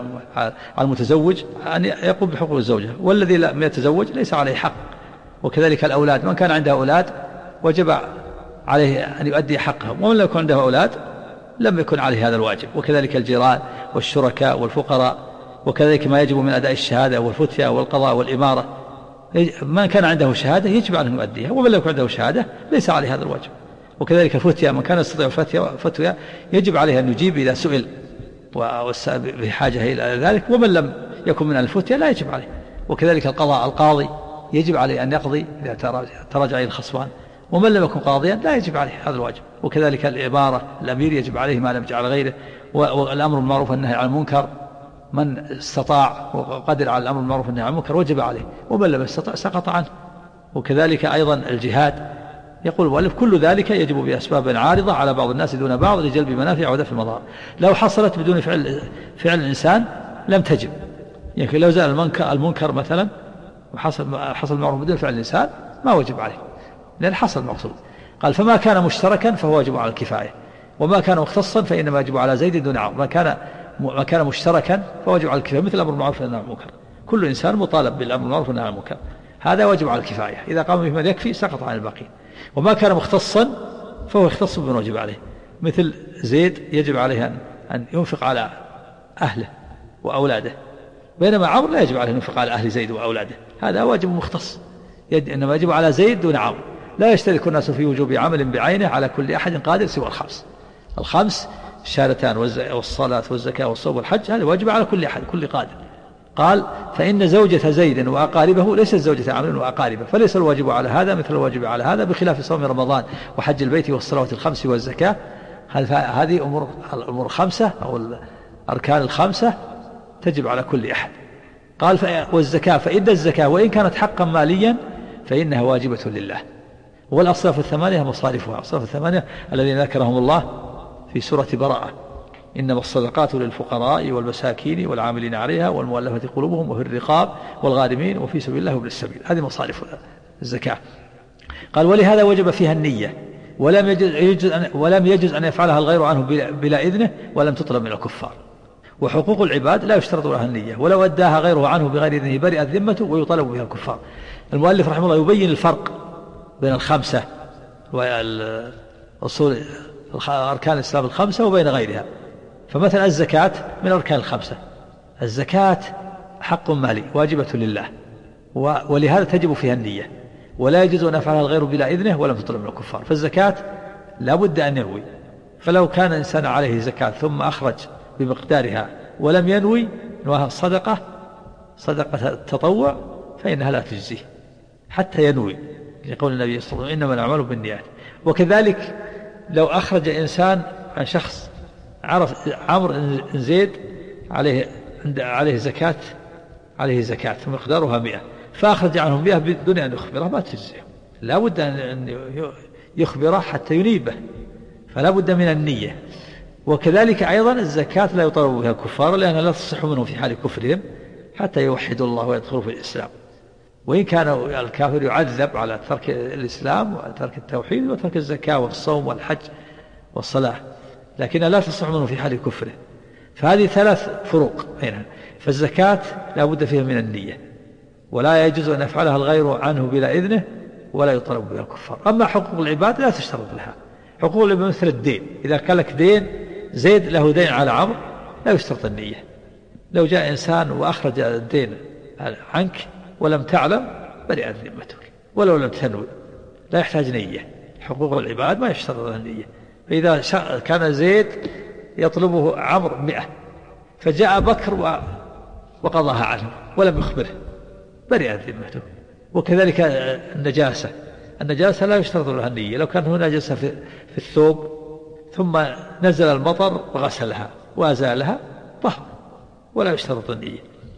المتزوج أن يقوم بحقوق الزوجة، والذي لم يتزوج ليس عليه حق. وكذلك الأولاد، من كان عنده أولاد وجب عليه أن يؤدي حقهم، ومن لم يكن عنده أولاد لم يكن عليه هذا الواجب. وكذلك الجيران والشركاء والفقراء، وكذلك ما يجب من أداء الشهادة والفتية والقضاء والإمارة، من كان عنده شهادة يجب عليه أن يؤديها، ومن لم يكن عنده شهادة ليس عليه هذا الواجب. وكذلك الفتية، من كان يستطيع فتوى يجب عليه أن يجيب إذا سئل بحاجة إلى ذلك، ومن لم يكن من الفتية لا يجب عليه. وكذلك القاضي يجب عليه أن يقضي إذا تراجع الخصمان، ومن لم يكن قاضيا لا يجب عليه هذا الواجب. وكذلك الإمارة، الأمير يجب عليه ما لم يجعل غيره، والأمر بالمعروف والنهي عن المنكر، من استطاع وقدر على الأمر بالمعروف والنهي عن المنكر وجب عليه، ومن لم يستطع سقط عنه. وكذلك أيضا الجهاد، يقول المؤلف كل ذلك يجب بأسباب عارضة على بعض الناس دون بعض لجلب منافع ودفع مضار، لو حصلت بدون فعل الإنسان لم تجب. يعني لو زال المنكر مثلا وحصل المعروف بدون فعل الإنسان ما وجب عليه، لأن حصل المقصود. قال فما كان مشتركا فهو واجب على الكفاية، وما كان مختصا فإنما يجب على زيد دون عمرو. ما كان مشتركا فواجب على الكفاية، مثل الأمر بالمعروف والنهي عن المنكر، كل إنسان مطالب بالأمر بالمعروف والنهي عن المنكر، هذا واجب على الكفاية، إذا قام به من يكفي سقط عن الباقين. وما كان مختصا فهو يختص بمن وجب عليه، مثل زيد يجب عليه أن ينفق على أهله وأولاده، بينما عمرو لا يجب عليه أن ينفق على أهل زيد وأولاده، هذا واجب مختص، إنما يجب على زيد دون عمرو. لا يشترك الناس في وجوب عمل بعينه على كل أحد قادر سوى الخمس الشهادتان والصلاة والزكاة والصوم والحج، هذا واجب على كل أحد كل قادر. قال فإن زوجة زيد وأقاربه ليست زوجة عمرو وأقاربه، فليس الواجب على هذا مثل الواجب على هذا، بخلاف صوم رمضان وحج البيت والصلوات الخمس والزكاة. هذه الأمور الخمسة أو الأركان الخمسة تجب على كل أحد. قال والزكاة فإن الزكاة وإن كانت حقا ماليا فإنها واجبة لله. والأصناف الثمانية مصارفها، الأصناف الثمانية الذين ذكرهم الله في سورة براءة: إنما الصدقات للفقراء والمساكين والعاملين عليها والمؤلفة قلوبهم وفي الرقاب والغارمين وفي سبيل الله وابن السبيل، هذه مصارف الزكاة. قال ولهذا وجب فيها النية، ولم يجوز أن يفعلها الغير عنه بلا إذنه، ولم تطلب من الكفار. وحقوق العباد لا يشترط لها النية، ولو أداها غيره عنه بغير إذنه برئت ذمته ويطالب بها الكفار. المؤلف رحمه الله يبين الفرق بين الخمسة والأصول أركان الإسلام الخمسة وبين غيرها. فمثلا الزكاة من أركان الخمسة، الزكاة حق مالي واجبة لله، ولهذا تجب فيها النية، ولا يجوز أن يفعلها الغير بلا إذنه ولم تطلب من الكفار. فالزكاة لا بد أن ينوي، فلو كان إنسان عليه زكاة ثم أخرج بمقدارها ولم ينوي أنها صدقة التطوع فإنها لا تجزيه حتى ينوي، يقول النبي صلى الله عليه وسلم إنما الأعمال بالنيات. وكذلك لو أخرج إنسان عن شخص عرف عمرو بن زيد عليه زكاة مقدارها 100، فأخرج عنهم 100 بدون أن يخبره ما تجزيه، لا بد أن يخبره حتى ينيبه، فلا بد من النية. وكذلك أيضا الزكاة لا يطالب بها الكفار، لأنها لا تصح منهم في حال كفرهم حتى يوحدوا الله ويدخلوا في الإسلام، وإن كان الكافر يعذب على ترك الإسلام وترك التوحيد وترك الزكاة والصوم والحج والصلاة، لكنها لا تصح منه في حال كفره. فهذه 3 فروق بينها. فالزكاة لا بد فيها من النية، ولا يجوز أن يفعلها الغير عنه بلا إذنه، ولا يطالب بها الكفار. أما حقوق العباد لا تشترط لها. حقوق العباد مثل الدين، إذا كان لك دين، زيد له دين على عمرو، لا يشترط النية. لو جاء إنسان وأخرج الدين عنك ولم تعلم برئت ذمتك، ولو لم تنوي لا يحتاج نية. حقوق العباد ما يشترط لها النية. فإذا كان زيد يطلبه عمرو 100، فجاء بكر وقضاها عنه ولم يخبره برئت ذمته. وكذلك النجاسة لا يشترط لها النية. لو كان هنا نجاسة في الثوب ثم نزل المطر وغسلها وأزالها طهر، ولا يشترط النية.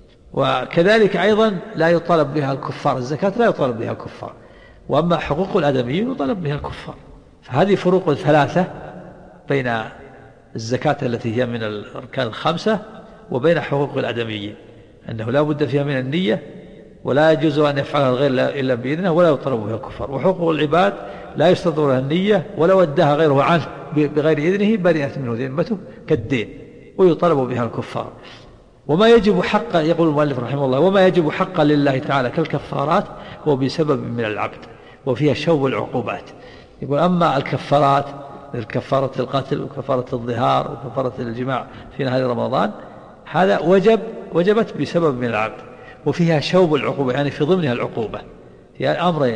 وكذلك أيضا لا يطالب بها الكفار، الزكاة لا يطالب بها الكفار، وأما حقوق الآدميين يطالب بها الكفار. فهذه فروق 3 بين الزكاة التي هي من الأركان الخمسة وبين حقوق الآدميين، أنه لا بد فيها من النية، ولا يجوز أن يفعلها الغير إلا بإذنه، ولا يطالب بها الكفار. وحقوق العباد لا يشترط لها النية، ولو أداها غيره عنه بغير إذنه برئت منه ذمته كالدين، ويطالب بها الكفار. وما يجب حقا، يقول المؤلف رحمه الله، وما يجب حقا لله تعالى كالكفارات هو بسبب من العبد، وفيها شوب العقوبات. يقول أما الكفارات مثل كفارة القتل وكفارة الظهار وكفارة الجماع في نهار رمضان، هذا وجبت بسبب من العبد، وفيها شوب العقوبة، يعني في ضمنها العقوبة. هي أمرين،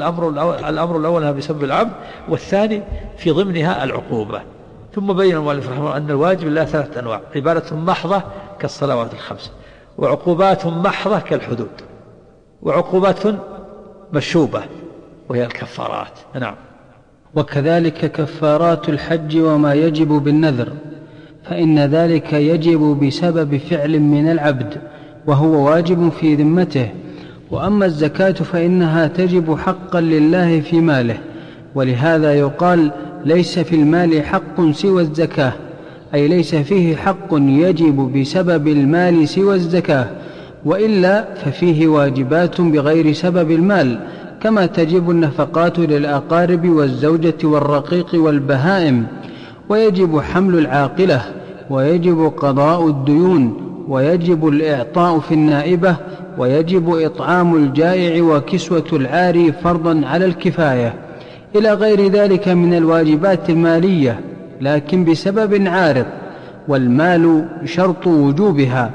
الأمر الأول أنها بسبب العبد، والثاني في ضمنها العقوبة. ثم بين المؤلف رحمه الله أن الواجب له 3 أنواع: عبادة محضة كالصلوات الخمس، وعقوبات محضة كالحدود، وعقوبات مشوبة وهي الكفارات. نعم. وكذلك كفارات الحج وما يجب بالنذر، فإن ذلك يجب بسبب فعل من العبد وهو واجب في ذمته. وأما الزكاة فإنها تجب حقا لله في ماله، ولهذا يقال ليس في المال حق سوى الزكاة، أي ليس فيه حق يجب بسبب المال سوى الزكاة، وإلا ففيه واجبات بغير سبب المال، كما تجب النفقات للأقارب والزوجة والرقيق والبهائم، ويجب حمل العاقلة، ويجب قضاء الديون، ويجب الإعطاء في النائبة، ويجب إطعام الجائع وكسوة العاري فرضا على الكفاية، إلى غير ذلك من الواجبات المالية، لكن بسبب عارض، والمال شرط وجوبها.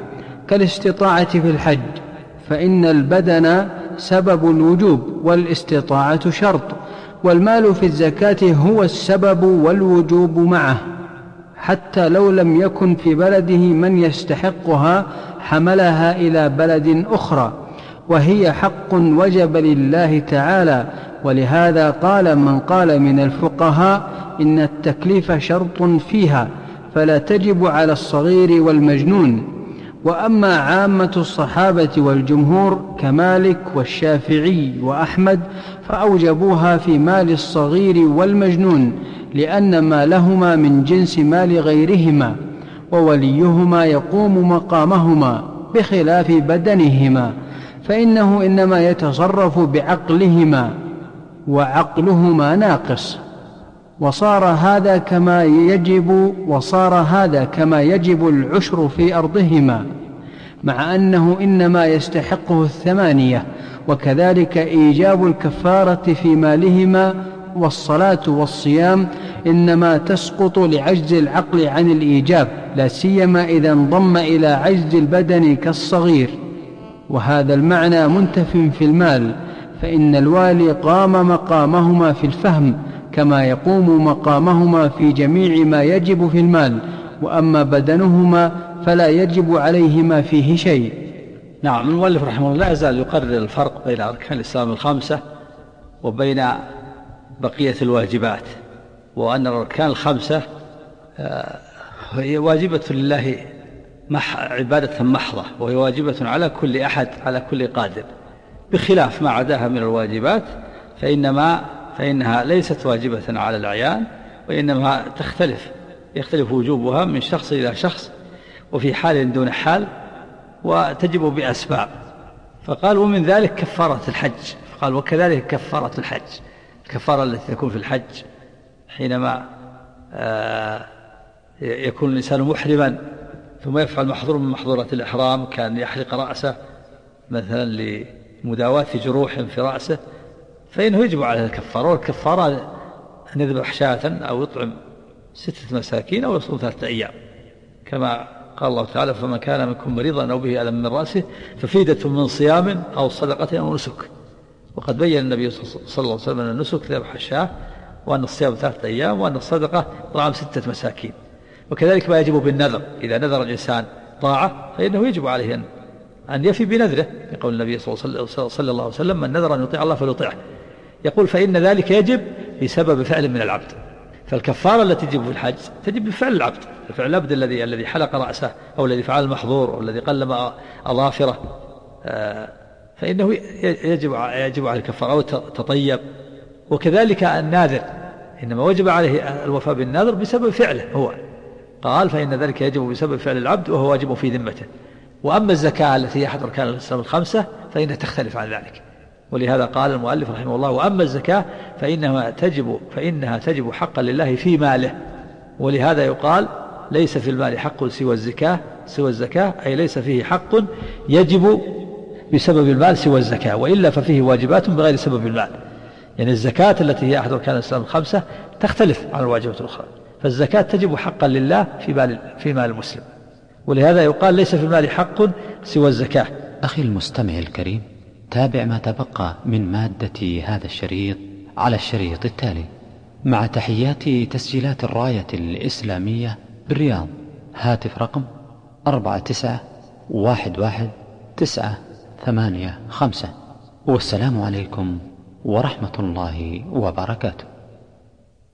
كالاستطاعة في الحج، فإن البدن سبب الوجوب والاستطاعة شرط، والمال في الزكاة هو السبب والوجوب معه، حتى لو لم يكن في بلده من يستحقها حملها إلى بلد أخرى، وهي حق وجب لله تعالى. ولهذا قال من قال من الفقهاء إن التكليف شرط فيها، فلا تجب على الصغير والمجنون. وأما عامة الصحابة والجمهور كمالك والشافعي وأحمد فأوجبوها في مال الصغير والمجنون، لأن مالهما من جنس مال غيرهما، ووليهما يقوم مقامهما بخلاف بدنهما، فإنه إنما يتصرف بعقلهما وعقلهما ناقص. وصار هذا كما يجب العشر في أرضهما، مع أنه إنما يستحقه 8، وكذلك إيجاب الكفارة في مالهما. والصلاة والصيام إنما تسقط لعجز العقل عن الإيجاب، لا سيما إذا انضم إلى عجز البدن كالصغير، وهذا المعنى منتف في المال، فإن الوالي قام مقامهما في الفهم كما يقوم مقامهما في جميع ما يجب في المال، وأما بدنهما فلا يجب عليهما فيه شيء. نعم. المؤلف رحمه الله لا يزال يقرر الفرق بين أركان الإسلام ال5 وبين بقية الواجبات، وأن الأركان ال5 هي واجبة لله عبادة محضة، وهي واجبة على كل أحد، على كل قادر، بخلاف ما عداها من الواجبات فإنها ليست واجبة على الأعيان، وإنما يختلف وجوبها من شخص إلى شخص، وفي حال دون حال، وتجب بأسباب. فقال ومن ذلك كفارة الحج، فقال وكذلك كفارة الحج، الكفارة التي تكون في الحج حينما يكون الإنسان محرما ثم يفعل محظور من محظورات الإحرام، كان يحلق رأسه مثلا لمداواة جروح في رأسه، فإنه يجب عليه الكفارة. والكفارة أن يذبح شاة أو يطعم 6 مساكين أو يصوم 3 أيام، كما قال الله تعالى فمن كان منكم مريضا أو به ألم من رأسه ففيدة من صيام أو صدقة أو نسك. وقد بين النبي صلى الله عليه وسلم أن النسك ذبح الشاة، وأن الصيام 3 أيام، وأن الصدقة طعام 6 مساكين. وكذلك ما يجب بالنذر، إذا نذر الإنسان طاعة فإنه يجب عليه أن يفي بنذره، يقول النبي صلى الله عليه وسلم من نذر أن يطيع الله فليطيعه. يقول فإن ذلك يجب بسبب فعل من العبد. فالكفارة التي تجب في الحج تجب بفعل العبد، فعل العبد الذي حلق رأسه أو الذي فعل المحظور أو الذي قلم أظافره، فإنه يجب عليه الكفارة أو تطيب. وكذلك الناذر إنما وجب عليه الوفاء بالنذر بسبب فعله هو، قال فإن ذلك يجب بسبب فعل العبد وهو واجب في ذمته. وأما الزكاة التي هي أحد أركان الإسلام ال5 فإنها تختلف عن ذلك، ولهذا قال المؤلف رحمه الله وأما الزكاة فإنها تجب حقا لله في ماله. ولهذا يقال ليس في المال حق سوى الزكاة، أي ليس فيه حق يجب بسبب المال سوى الزكاة، وإلا ففيه واجبات بغير سبب المال. يعني الزكاة التي هي أحد أركان الإسلام ال5 تختلف عن الواجبات الأخرى، فالزكاة تجب حقا لله في مال المسلم، ولهذا يقال ليس في المال حق سوى الزكاة. أخي المستمع الكريم، تابع ما تبقى من مادة هذا الشريط على الشريط التالي، مع تحيات تسجيلات الراية الإسلامية بالرياض. هاتف رقم 49111985. والسلام عليكم ورحمة الله وبركاته.